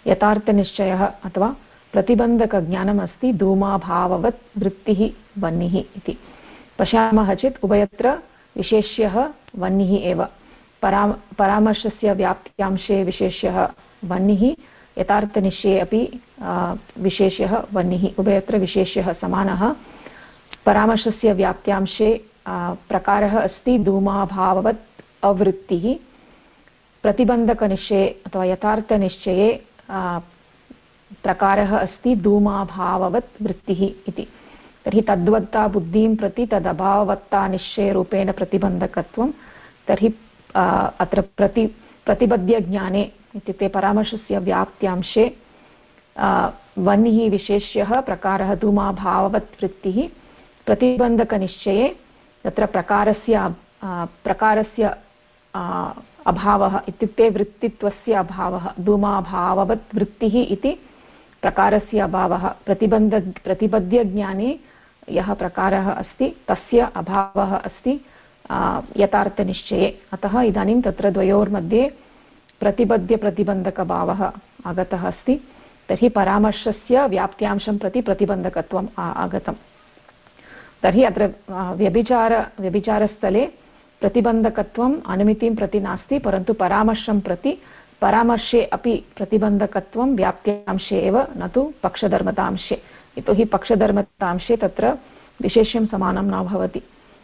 यथार्थनिश्चयः अथवा प्रतिबन्धकज्ञानम् अस्ति धूमाभाववत् वृत्तिः वह्निः इति। पश्यामः चेत् उभयत्र विशेष्यः वह्निः एव। परा परामर्शस्य व्याप्त्यांशे विशेष्यः वह्निः, यथार्थनिश्चये अपि विशेष्यः वह्निः, उभयत्र विशेष्यः समानः। परामर्शस्य व्याप्त्यांशे प्रकारः अस्ति धूमाभाववत् अवृत्तिः, प्रतिबन्धकनिश्चये अथवा यथार्थनिश्चये प्रकारः अस्ति धूमाभाववत् वृत्तिः इति। तर्हि तद्वत्ता बुद्धिं प्रति तदभाववत्ता निश्चयरूपेण प्रतिबन्धकत्वं। तर्हि अत्र प्रति प्रतिबद्ध्यज्ञाने इत्युक्ते परामर्शस्य व्याप्त्यांशे वह्निः विशेष्यः, प्रकारः धूमाभाववत् वृत्तिः, प्रतिबन्धकनिश्चये तत्र प्रकारस्य प्रकारस्य अभावः इत्युक्ते वृत्तित्वस्य अभावः, धूमाभाववत् वृत्तिः इति प्रकारस्य अभावः। प्रतिबन्ध प्रतिबद्ध्यज्ञाने यः प्रकारः अस्ति तस्य अभावः अस्ति यथार्थनिश्चये। अतः इदानीं तत्र द्वयोर्मध्ये प्रतिबद्ध्यप्रतिबन्धकभावः आगतः अस्ति। तर्हि परामर्शस्य व्याप्त्यांशं प्रति प्रतिबन्धकत्वम् आगतम्। तर्हि अत्र व्यभिचार व्यभिचारस्थले प्रतिबन्धकत्वम् अनुमितिं प्रति नास्ति, परन्तु परामर्शं प्रति परामर्शे अपि प्रतिबन्धकत्वं व्याप्त्यांशे एव, न तु पक्षधर्मतांशे। यतोहि पक्षधर्मतांशे तत्र विशेष्यं समानं न भवति।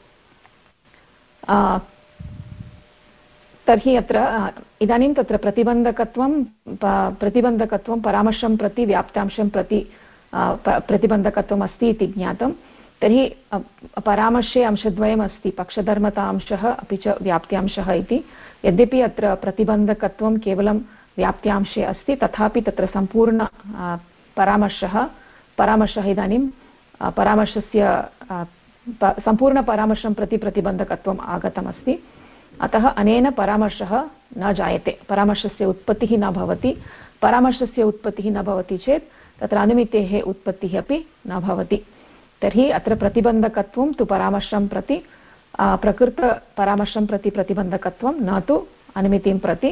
तर्हि अत्र इदानीं तत्र प्रतिबन्धकत्वं प्रतिबन्धकत्वं परामर्शं प्रति व्याप्त्यांशं प्रति प्रतिबन्धकत्वम् अस्ति इति ज्ञातं। तर्हि परामर्शे अंशद्वयम् अस्ति, पक्षधर्मता अंशः अपि च व्याप्त्यांशः इति। यद्यपि अत्र प्रतिबन्धकत्वं केवलं व्याप्त्यांशे अस्ति, तथापि तत्र सम्पूर्ण परामर्शः परामर्शः इदानीं परामर्शस्य सम्पूर्णपरामर्शं प्रति प्रतिबन्धकत्वम् आगतमस्ति। अतः अनेन परामर्शः न जायते, परामर्शस्य उत्पत्तिः न भवति। परामर्शस्य उत्पत्तिः न भवति चेत् तत्र अनुमितेः उत्पत्तिः अपि न भवति। तर्हि अत्र प्रतिबन्धकत्वं तु परामर्शं प्रति प्रकृतपरामर्शं प्रति प्रतिबन्धकत्वं, न तु अनुमितिं प्रति।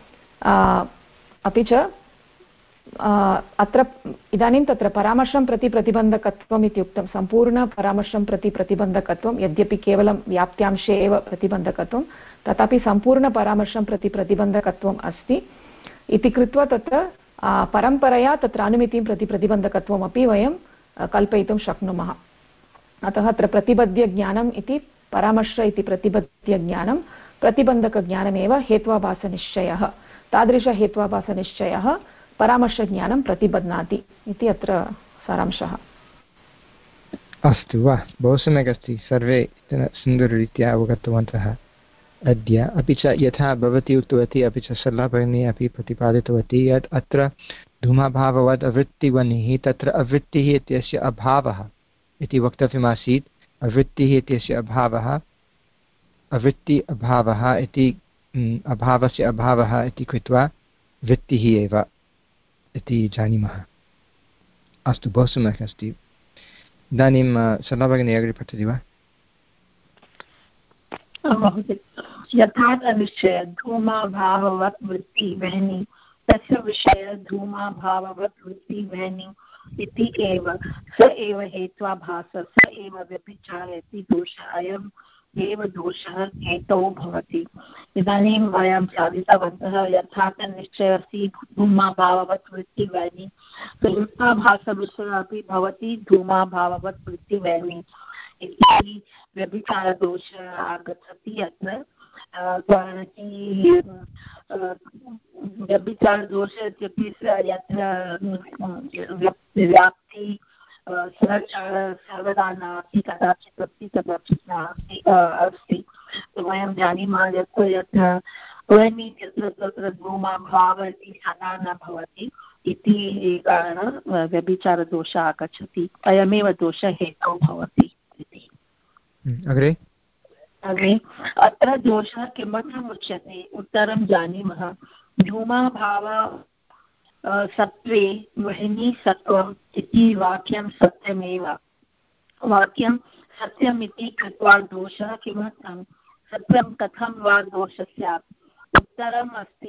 अपि च अत्र इदानीं तत्र परामर्शं प्रति प्रतिबन्धकत्वम् इत्युक्तं सम्पूर्णपरामर्शं प्रति प्रतिबन्धकत्वं, यद्यपि केवलं व्याप्त्यांशे एव प्रतिबन्धकत्वं, तथापि सम्पूर्णपरामर्शं प्रति प्रतिबन्धकत्वम् अस्ति इति कृत्वा तत्र परम्परया तत्र अनुमितिं प्रति प्रतिबन्धकत्वमपि वयं कल्पयितुं शक्नुमः। अतः अत्र प्रतिबद्ध्यज्ञानम् इति परामर्श इति प्रतिबद्ध्यज्ञानं प्रतिबन्धकज्ञानमेव हेत्वाभासनिश्चयः। तादृशहेत्वाभासनिश्चयः परामर्शज्ञानं प्रतिबध्नाति इति अत्र सारांशः। अस्तु वा, बहु सम्यक् अस्ति। सर्वे सुन्दररीत्या अवगतवन्तः अद्य। अपि च यथा भवती उक्तवती, अपि च सरला भगिनी अपि प्रतिपादितवती यत् अत्र धूमाभाववद् अवृत्तिवह्निः, तत्र अवृत्तिः इत्यस्य अभावः इति वक्तव्यमासीत्। अवृत्तिः इत्यस्य अभावः, अवृत्ति अभावः इति अभावस्य अभावः इति कृत्वा वृत्तिः एव इति जानीमः। अस्तु, बहु सम्यक् अस्ति। इदानीं सरला भगिनी अग्रे पठति वा? यथार्थनिश्चय धूमाभाववत् वृत्ति वह्नि, तस्य विषय धूमाभाववत् वृत्ति वह्नि इति एव। स एव हेत्वाभास, स एव व्यभिचारयति दोष, अयम् एव दोषः हेतौ भवति। इदानीं वयं साधितवन्तः यथार्थनिश्चयः अस्ति धूमाभाववत् वृत्ति वह्नि, हेत्वाभासविषयः अपि भवति धूमाभाववत् वृत्ति वह्नि इति व्यभिचारदोषः आगच्छति अत्र। व्यभिचारदोष इत्युक्ते यत्र व्याप्ति सर्वदा नास्ति, कदाचित् अस्ति कदाचित् नास्ति अस्ति। वयं जानीमः यत् यत्र वह्नि यत्र तत्र धूमाभावः इति सदा न भवति इति कारणेन व्यभिचारदोषः आगच्छति। अयमेव दोषः हेतौ भवति इति। अग्रे अग्रे अत्र दोषः किमर्थम् उच्यते उत्तरं जानीमः। धूमाभाव सत्त्वे वह्नि सत्त्वम् इति वाक्यं सत्यमेव। वाक्यं सत्यम् इति कृत्वा दोषः किमर्थं? सत्यं कथं वा दोषः स्यात्? उत्तरम् अस्ति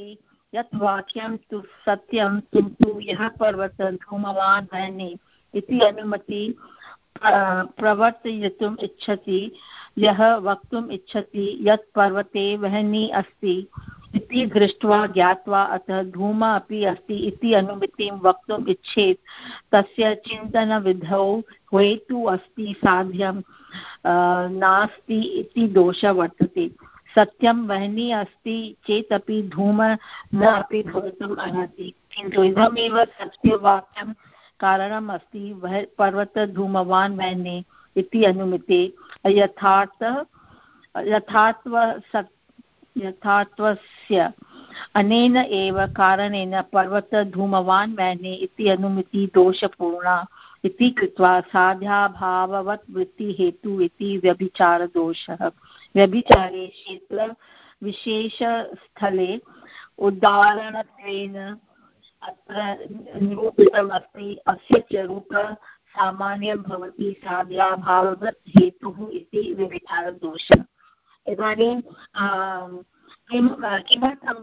यत् वाक्यं तु सत्यं किन्तु यः पर्वतः धूमवान् वह्नि इति अनुमति प्रवर्तयितुम् इच्छति यः वक्तुम् इच्छति यत् पर्वते वह्नि अस्ति इति दृष्ट्वा ज्ञात्वा अतः धूम अपि अस्ति इति अनुमितिं वक्तुम् इच्छेत् तस्य चिन्तनविधौ हेतुः अस्ति साध्यं नास्ति इति दोषः वर्तते। सत्यं वह्नि अस्ति चेदपि धूम न अपि भवितुम् अर्हति किन्तु इदमेव सत्यवाक्यं कारणम् अस्ति वह पर्वतः धूमवान् वह्नि इति अनुमिते यथार्थ यथार्थ यथार्थस्य अनेन एव कारणेन पर्वतः धूमवान् वह्नि इति अनुमिति दोषपूर्णा इति कृत्वा साध्याभाववत् वृत्तिहेतुः इति व्यभिचारदोषः। व्यभिचारे क्षेत्रविशेषस्थले उदाहरणत्वेन अत्र निरूपितमस्ति अस्य च रूपः सामान्यं भवति साध्याभाववत् हेतुः इति व्यभिचारदोषः। इदानीं किं किमर्थं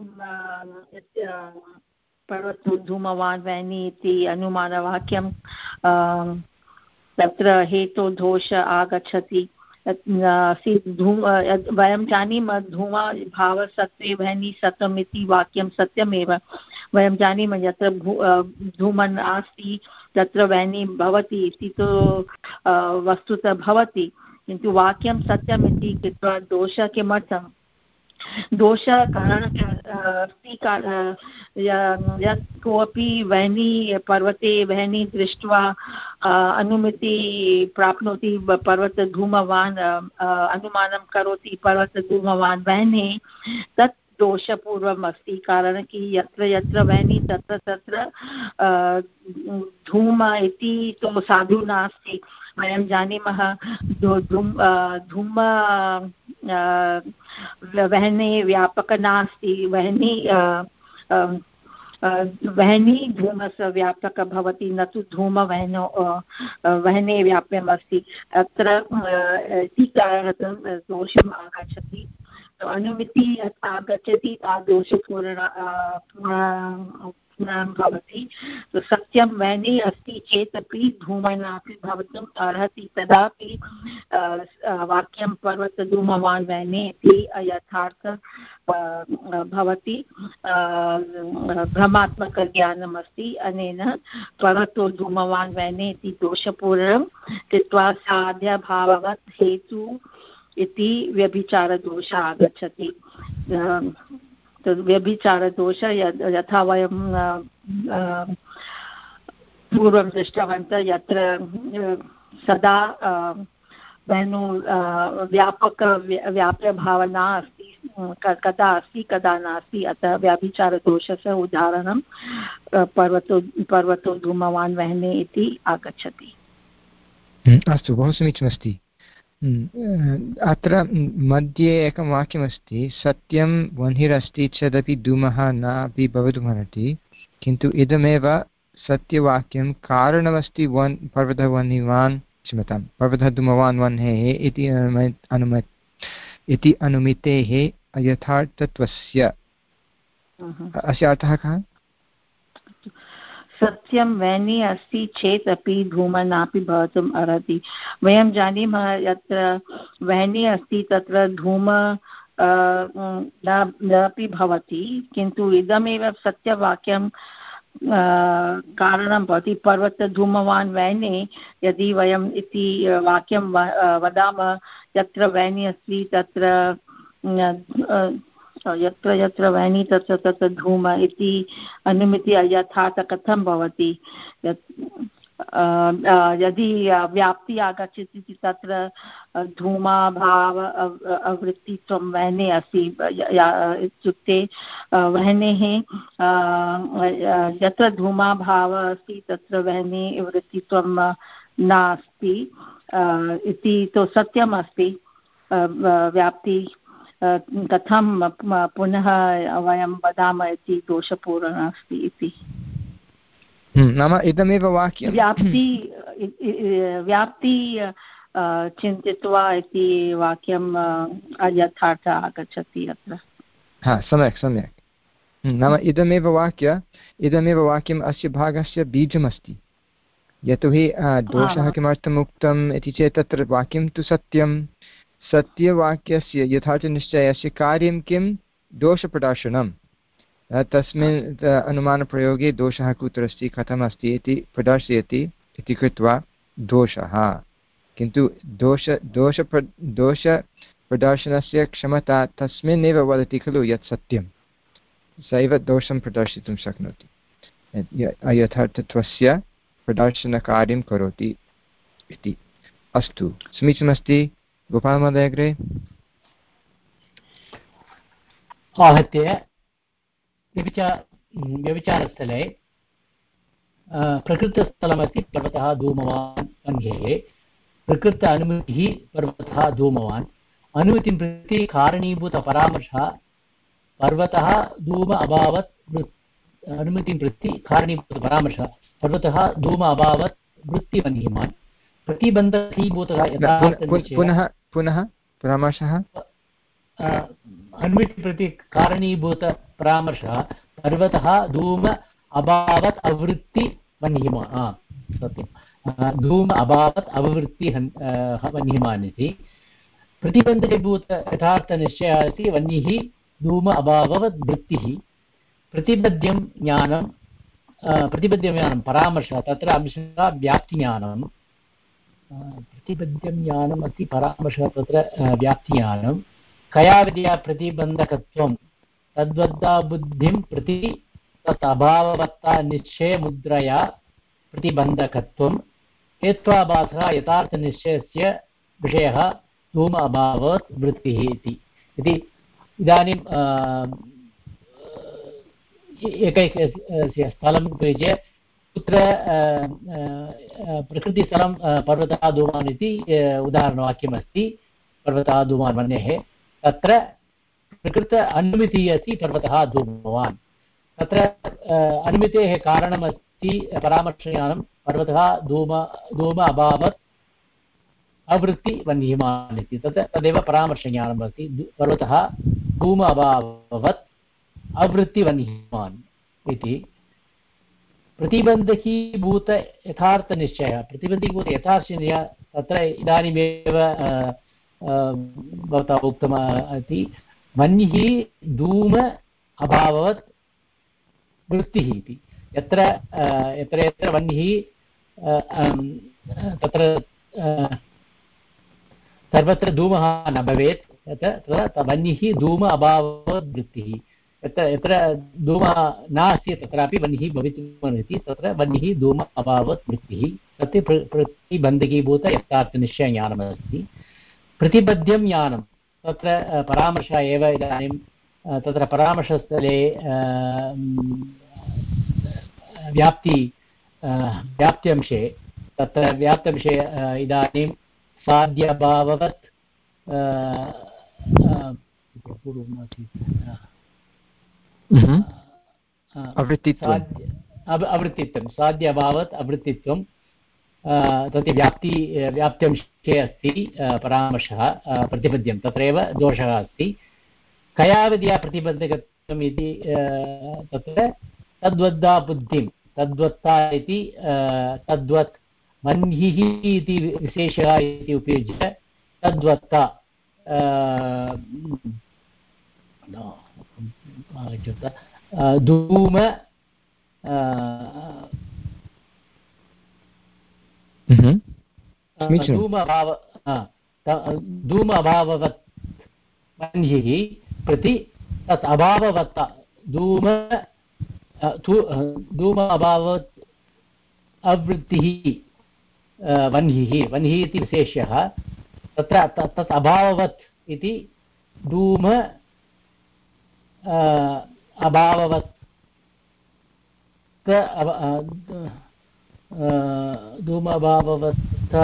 पर्वतो धूमवान् वह्नि इति अनुमानवाक्यं तत्र हेतुदोष आगच्छति। धूम वयं जानीमः धूमा भावसत्त्वे वह्नि सत्यम् इति वाक्यं सत्यमेव। वयं जानीमः यत्र धूमः नास्ति तत्र वह्नि भवति इति तु वस्तुतः भवति किन्तु वाक्यं सत्यम् इति कृत्वा दोषः किमर्थं? दोषः कारणम् अस्ति यत् कोऽपि वह्नि पर्वते वह्नि दृष्ट्वा अनुमति प्राप्नोति पर्वतधूमवान् अनुमानं करोति पर्वतधूमवान् वह्नि तत् दोषपूर्वम् अस्ति। कारणं कि यत्र यत्र वह्नि तत्र तत्र धूम इति तु साधु नास्ति। वयं जानीमः धूम धूम वह्नि व्यापक नास्ति। वह्नि वह्नि धूमस्य व्यापकः भवति न तु धूम वह्नो वह्नि व्याप्यम् अस्ति। अत्र इति कारणतः दोषम् आगच्छति। अनुमिति यत् आगच्छति तादृशपूर्ण भवति। सत्यं वह्नि अस्ति चेदपि धूमेनापि भवितुम् अर्हति तदापि वाक्यं पर्वतधूमवान् वह्नि इति यथार्थ भवति भ्रमात्मकज्ञानम् अस्ति। अनेन पर्वतो धूमवान् वह्नि इति दोषपूर्णं कृत्वा साध्यभाववत् हेतु इति व्यभिचारदोषः आगच्छति। व्यभिचारदोष यथा वयं पूर्वं दृष्टवन्तः यत्र सदा वेणु व्यापक व्याप्यभावना अस्ति कदा अस्ति कदा नास्ति। अतः व्यभिचारदोषस्य उदाहरणं पर्वतो पर्वतो धूमवान् वह्नि इति आगच्छति। अस्तु, बहु समीचीनमस्ति। अत्र मध्ये एकं वाक्यमस्ति सत्यं वह्निरस्ति चेदपि धूमः नापि भवितुमर्हति किन्तु इदमेव सत्यवाक्यं कारणमस्ति वन् पर्वतः वह्निवान् क्षम्यतां पर्वतः धूमवान् वह्नेः इति अनुम इति अनुमितेः यथार्थत्वस्य। अस्य अर्थः कः? सत्यं वह्नि अस्ति चेत् अपि धूमः नापि भवितुम् अर्हति। वयं जानीमः यत्र वह्नि अस्ति तत्र धूम नापि भवति किन्तु इदमेव सत्यवाक्यं कारणं भवति। पर्वतधूमवान् वह्नि यदि वयम् इति वाक्यं वदामः यत्र वह्नि अस्ति तत्र यत्र यत्र वह्नि तत्र तत्र धूम इति अनुमिति यथार्थ कथं भवति? यदि व्याप्ति आगच्छति तत्र धूमाभाव अवृत्तित्वं वह्नि अस्ति। इत्युक्ते वह्नेः यत्र धूमाभावः अस्ति तत्र वह्नि वृत्तित्वं नास्ति इति तु सत्यम् अस्ति। व्याप्ति कथं पुनः वयं वदामः इति दोषपूर्णः अस्ति इति। नाम इदमेव वाक्यं व्याप्ति व्याप्ति चिन्तित्वा इति वाक्यं यथार्थ आगच्छति अत्र। हा, सम्यक् सम्यक्। नाम इदमेव वाक्य इदमेव वाक्यम् अस्य भागस्य बीजमस्ति। यतोहि दोषः किमर्थम् उक्तम् इति चेत् तत्र वाक्यं तु सत्यं, सत्यवाक्यस्य यथार्थनिश्चयस्य कार्यं किं दोषप्रदर्शनं। तस्मिन् अनुमानप्रयोगे दोषः कुत्र अस्ति कथम् अस्ति इति प्रदर्शयति इति कृत्वा दोषः। किन्तु दोष दोष दोषप्रदर्शनस्य क्षमता तस्मिन्नेव वदति खलु यत् सत्यं, स एव दोषं प्रदर्शितुं शक्नोति, अयथार्थत्वस्य प्रदर्शनकार्यं करोति इति। अस्तु, समीचीनमस्ति। गोपालमहोदय अग्रे। आहत्य व्यभिचार व्यभिचारस्थले प्रकृतस्थलमस्ति पर्वतः धूमवान् वह्नेः, प्रकृत अनुमतिः पर्वतः धूमवान्, अनुमतिं प्रति कारणीभूतपरामर्शः पर्वतः धूम अभावत्, अनुमतिं प्रति कारणीभूतपरामर्शः पर्वतः धूम अभावत् वृत्तिवह्निमान्, प्रतिबन्धकीभूतः पुनः पुनः परामर्शः अनुमति प्रति कारणीभूतपरामर्शः पर्वतः धूम अभावत् अवृत्ति वह्निमान्, सत्यं धूम अभावत् अववृत्ति वह्निमान् इति। प्रतिबन्धकीभूत यथार्थनिश्चयः इति वह्निः धूम अभाववत् वृत्तिः, प्रतिबद्ध्यं ज्ञानं प्रतिबद्ध्यं ज्ञानं परामर्शः तत्र अंशः व्याप्तिज्ञानं, प्रतिबद्ध्यं ज्ञानम् अस्ति परामर्शः तत्र व्याप्तिज्ञानं, कया विद्या प्रतिबन्धकत्वं तद्वद्धा बुद्धिं प्रति तत् अभाववत्ता निश्चयमुद्रया प्रतिबन्धकत्वं, हेत्वाभासः यथार्थनिश्चयस्य विषयः धूम अभावत् वृत्तिः इति। इदानीं एकैकस्य स्थलं उपयुज्य कुत्र प्रकृतिस्थलं पर्वतः धूमान् इति उदाहरणवाक्यमस्ति। पर्वतः धूमान् वह्नेः, तत्र प्रकृत अनुमतिः अस्ति पर्वतः धूमवान्, तत्र अनुमतेः कारणमस्ति परामर्शज्ञानं पर्वतः धूम धूम अभावत् अवृत्ति वह्निमान् इति, तत् तदेव परामर्शज्ञानम् अस्ति। पर्वतः धूम अभावत् अवृत्ति वह्निमान् इति। प्रतिबन्धकीभूत यथार्थनिश्चयः, प्रतिबन्धकीभूत यथार्थनिश्चयः तत्र इदानीमेव भवता उक्तम् अस्ति, वह्निः धूम अभावत् वृत्तिः इति। यत्र यत्र यत्र वह्निः तत्र सर्वत्र धूमः न भवेत्, तत्र वह्निः धूम अभावत् वृत्तिः, यत्र यत्र धूमः नास्ति तत्रापि वह्निः भवितुमर्हति, तत्र वह्निः धूम अभावत् वृत्तिः। तत् प्रतिबन्धकीभूत यथार्थनिश्चयज्ञानमस्ति। प्रतिबद्ध्यं ज्ञानं तत्र परामर्शः एव इदानीं तत्र परामर्शस्थले व्याप्ति व्याप्त्यंशे तत्र व्याप्त्यंशे इदानीं साध्यभाववत् अवृत्तित्वं, साध्य अभावत् अवृत्तित्वं तत् व्याप्ति व्याप्त्यंशे अस्ति परामर्शः प्रतिबद्ध्यं, तत्रैव दोषः अस्ति। कया विद्या प्रतिबद्धकत्वम् इति तत्र तद्वद्धा बुद्धिं, तद्वत्ता इति तद्वत् वह्निः इति विशेषः इति उपयुज्य तद्वत्ता धूम धूम अभाव धूम अभाववत् वह्निः प्रति तत् अभाववत्ता धूम धूम अभावत् अवृत्तिः वह्निः, वह्निः इति विशेषः, तत्र तत् अभाववत् इति धूम अभाववत् धूम अभाववत्ता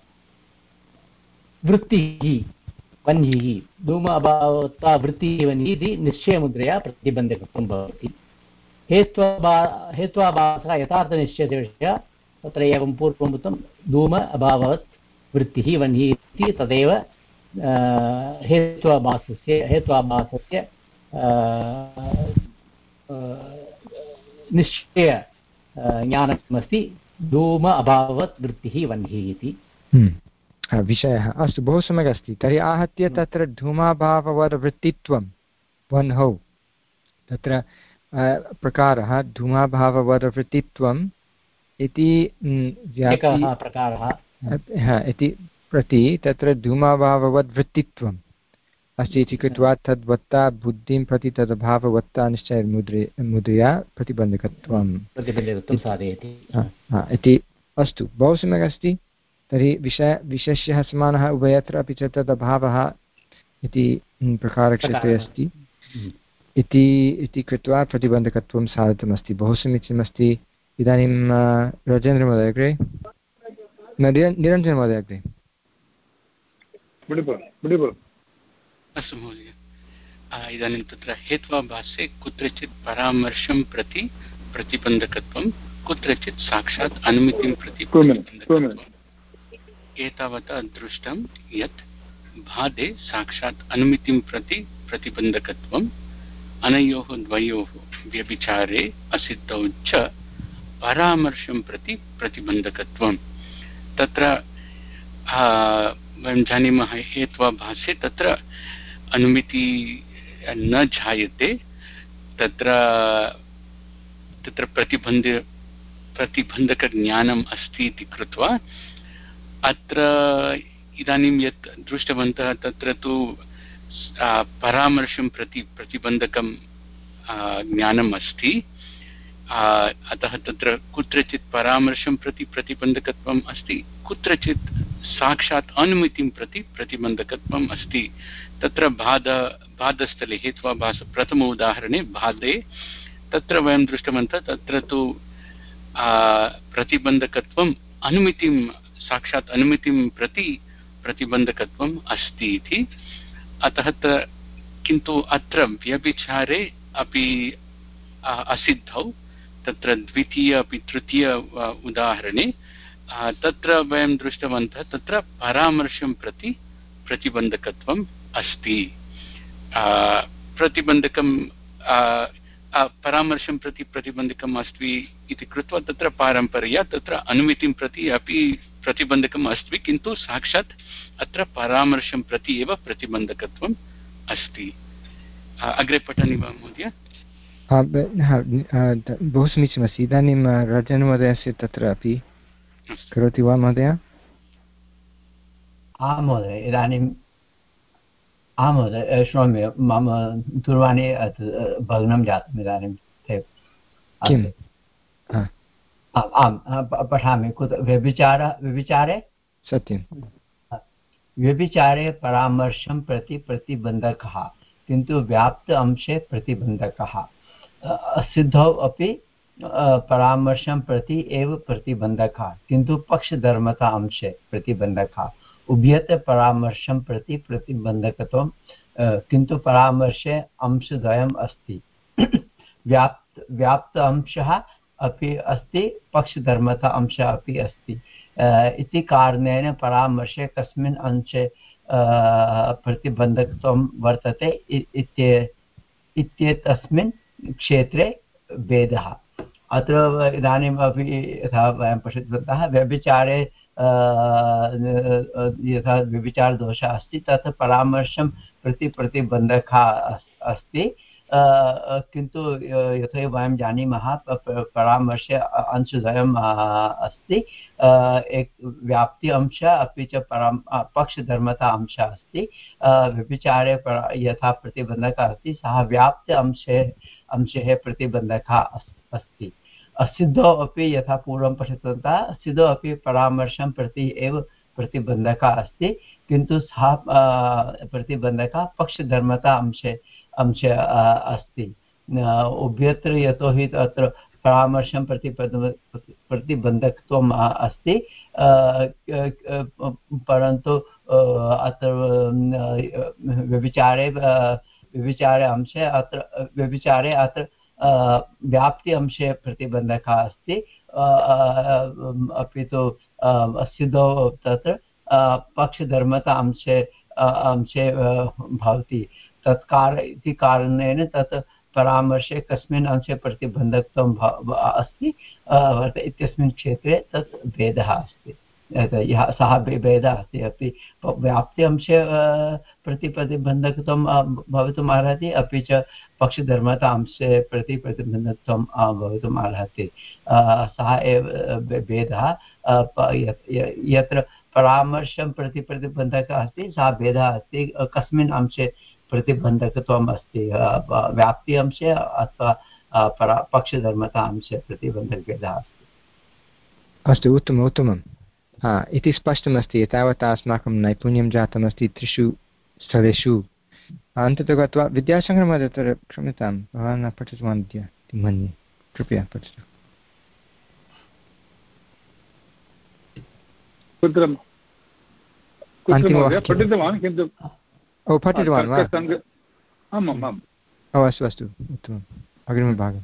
वृत्तिः वह्निः, धूम अभाववत्ता वृत्तिः वह्निः इति निश्चयमुद्रया प्रतिबन्धकत्वं भवति। हेत्वा हेत्वाभासः यथार्थनिश्चयस्य तत्र एवं पूर्वम् उक्तं धूम अभावत् वृत्तिः वह्निः इति, तदेव हेत्वाभासस्य हेत्वाभासस्य निश्चय ज्ञानमस्ति धूम अभाववत् वृत्तिः वह्निः इति विषयः। अस्तु, बहु सम्यक् अस्ति। तर्हि आहत्य तत्र धूमाभाववत् वृत्तित्वं वह्नौ तत्र प्रकारः धूमाभाववत् वृत्तित्वम् इति प्रकारः इति प्रति तत्र धूमाभाववत् वृत्तित्वम् अस्ति इति कृत्वा तद्वत्ता बुद्धिं प्रति तदभाववत्ता निश्चयमुद्रे मुद्रया प्रतिबन्धकत्वं प्रतिबन्धकत्वं साधयति इति। अस्तु, बहु सम्यक् अस्ति। तर्हि विषय विशेष्यः समानः उभयत्र, अपि च तदभावः इति प्रकारक्षेत्रे अस्ति इति इति कृत्वा प्रतिबन्धकत्वं साधितमस्ति। बहु समीचीनमस्ति। इदानीं राजेन्द्रमहोदय अग्रे, निरञ्जनमहोदय अग्रे। अस्तु महोदय, इदानीं तत्र हेत्वाभासे कुत्रचित् परामर्शं प्रति प्रतिबन्धकत्वं कुत्रचित् साक्षात् अनुमितिं प्रति प्रतिबन्धकत्वम्। एतावता दृष्टं यत् भादे साक्षात् अनुमितिं प्रति प्रतिबन्धकत्वम् अनयोः द्वयोः व्यभिचारे असिद्धौ च परामर्शं प्रति प्रतिबन्धकत्वं। तत्र वयं जानीमः हेत्वाभासे तत्र अनुमिति न जायते, तत्र तत्र प्रतिबन्ध प्रतिबन्धकज्ञानम् अस्ति इति कृत्वा अत्र इदानीं यत् दृष्टवन्तः तत्र तु परामर्शं प्रति प्रतिबन्धकं ज्ञानम् अस्ति, अतः तत्र कुत्रचित् परामर्शं प्रति प्रतिबन्धकत्वम् अस्ति, कुत्रचित् साक्षात् अनुमितिं प्रति प्रतिबन्धकत्वम् अस्ति। तत्र बाध बाधस्थले हेत्वाभास प्रथम उदाहरणे बाधे तत्र वयं दृष्टवन्तः तत्र तु प्रतिबन्धकत्वम् अनुमितिं साक्षात् अनुमितिं प्रति प्रतिबन्धकत्वम् अस्ति इति। अतः किन्तु अत्र व्यभिचारे अपि असिद्धौ, तत्र द्वितीय अपि तृतीय उदाहरणे तत्र वयं दृष्टवन्तः तत्र परामर्शं प्रति प्रतिबन्धकत्वम् अस्ति। प्रतिबन्धकं परामर्शं प्रति प्रतिबन्धकम् अस्ति इति कृत्वा तत्र पारम्पर्या तत्र अनुमितिं प्रति अपि प्रतिबन्धकम् अस्ति, किन्तु साक्षात् अत्र परामर्शं प्रति एव प्रतिबन्धकत्वम् अस्ति। अग्रे पठामि वा महोदय? बहु समीचीनमस्ति। इदानीं राजन् महोदयस्य तत्र अपि करोति वा महोदय? आं महोदय, इदानीम् आं महोदय शृणोमि। मम दूरवाणी भग्नं जातम् इदानीं। किम्? आम् आं पठामि। कुत्र व्यभिचार व्यभिचारे सत्यं व्यभिचारे परामर्शं प्रति प्रतिबन्धकः, किन्तु व्याप्त अंशे प्रतिबन्धकः। सिद्धौ अपि परामर्शं प्रति एव प्रतिबन्धकः, किन्तु पक्षधर्मता अंशे प्रतिबन्धकः। उभयत्र परामर्शं प्रति प्रतिबन्धकत्वं, किन्तु परामर्शे अंशद्वयम् अस्ति। व्याप्त व्याप्त अंशः अपि अस्ति, पक्षधर्मता अंशः अपि अस्ति। इति कारणेन परामर्शे कस्मिन् अंशे प्रतिबन्धकत्वं वर्तते इत्येतस्मिन् क्षेत्रे भेदः। अत्र इदानीम् अपि यथा वयं पठितवन्तः व्यभिचारे यथा व्यभिचारदोषः अस्ति तत् परामर्शं प्रति प्रतिबन्धकः अस्ति, किन्तु यथा वयं जानीमः परामर्शे अंशद्वयम् अस्ति, एक व्याप्ति अंश अपि च पराम पक्षधर्मता अंशः अस्ति। व्यभिचारे यथा प्रतिबन्धकः अस्ति सः व्याप्त अंशे अंशे प्रतिबन्धकः अस्ति। असिद्धौ अपि यथा पूर्वं पठितवन्तः असिद्धौ अपि परामर्शं प्रति एव प्रतिबन्धकः अस्ति, किन्तु सः प्रतिबन्धकः पक्षधर्मता अंशे अंशे अस्ति। उभयत्र यतोहि अत्र परामर्शं प्रति प्रतिबन्धकत्वम् अस्ति, परन्तु अत्र व्यभिचारे व्यभिचारे अंशे अत्र व्यभिचारे अत्र व्याप्ति अंशे प्रतिबन्धकः अस्ति, अपि तु सिद्धौ तत्र पक्षधर्मता अंशे अंशे भवति। तत्कार इति कारणेन तत् परामर्शे कस्मिन् अंशे प्रतिबन्धकत्वं अस्ति इत्यस्मिन् क्षेत्रे तत् भेदः अस्ति। यः सः भेदः अस्ति अपि व्याप्ति अंशे प्रति प्रतिबन्धकत्वं भवितुम् अर्हति, अपि च पक्षधर्मता अंशे प्रति प्रतिबन्धकत्वं भवितुम् अर्हति। सः एव भेदः। यत्र परामर्शं प्रति प्रतिबन्धकः अस्ति सः भेदः अस्ति कस्मिन् अंशे प्रतिबन्धकत्वम् अस्ति, व्याप्ति अंशे अथवा परा पक्षधर्मता अंशे प्रतिबन्धकभेदः अस्ति। अस्तु, उत्तमम् उत्तमं। हा, इति स्पष्टमस्ति। एतावता अस्माकं नैपुण्यं जातमस्ति त्रिषु स्थलेषु। अन्ततो गत्वा विद्याशङ्करमहोदय, तत्र क्षम्यतां, भवान् न पठितवान् अद्य इति मन्ये, कृपया पठतु। कुत्र पठितवान् किन्तु ओ पठितवान् वा? आम् आम् आम्। ओ अस्तु अस्तु, उत्तमम्। अग्रिमभागं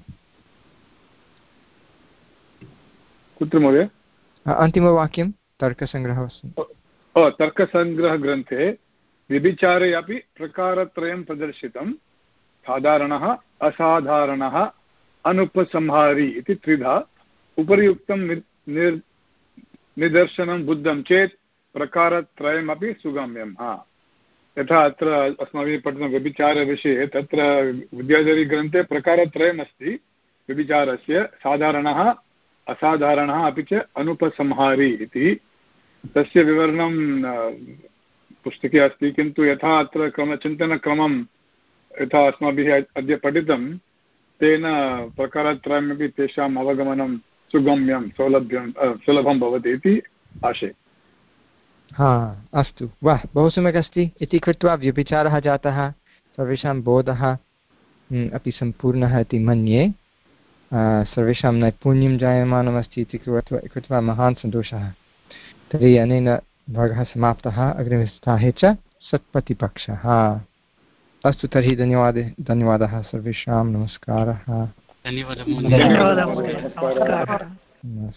कुत्र महोदय? अन्तिमवाक्यं तर्कसङ्ग्रहः। ओ, तर्कसङ्ग्रहग्रन्थे व्यभिचारे अपि प्रकारत्रयं प्रदर्शितं, साधारणः, असाधारणः, अनुपसंहारी इति त्रिधा। उपर्युक्तं निर् निदर्शनं बुद्धं चेत् प्रकारत्रयमपि सुगम्यं। हा, यथा अत्र अस्माभिः पठितं व्यभिचारविषये, तत्र विद्याधरीग्रन्थे प्रकारत्रयमस्ति व्यभिचारस्य, साधारणः, असाधारणः, अपि च अनुपसंहारी इति। तस्य विवरणं पुस्तके अस्ति, किन्तु यथा अत्र क्रम चिन्तनक्रमं यथा अस्माभिः अद्य पठितं, तेन प्रकारत्रयमपि तेषाम् अवगमनं सुगम्यं सौलभ्यं सुलभं भवति इति आशय। हा, अस्तु, वाह, बहु सम्यक् अस्ति। इति कृत्वा व्यभिचारः जातः, सर्वेषां बोधः अपि सम्पूर्णः इति मन्ये। सर्वेषां नैपुण्यं जायमानमस्ति इति कृत्वा कृत्वा महान् सन्तोषः। तर्हि अनेन भागः समाप्तः। अग्रिमसप्ताहे च सत्प्रतिपक्षः। अस्तु, तर्हि धन्यवादः धन्यवादः सर्वेषां। नमस्कारः। धन्यवादः। नमस्कारः।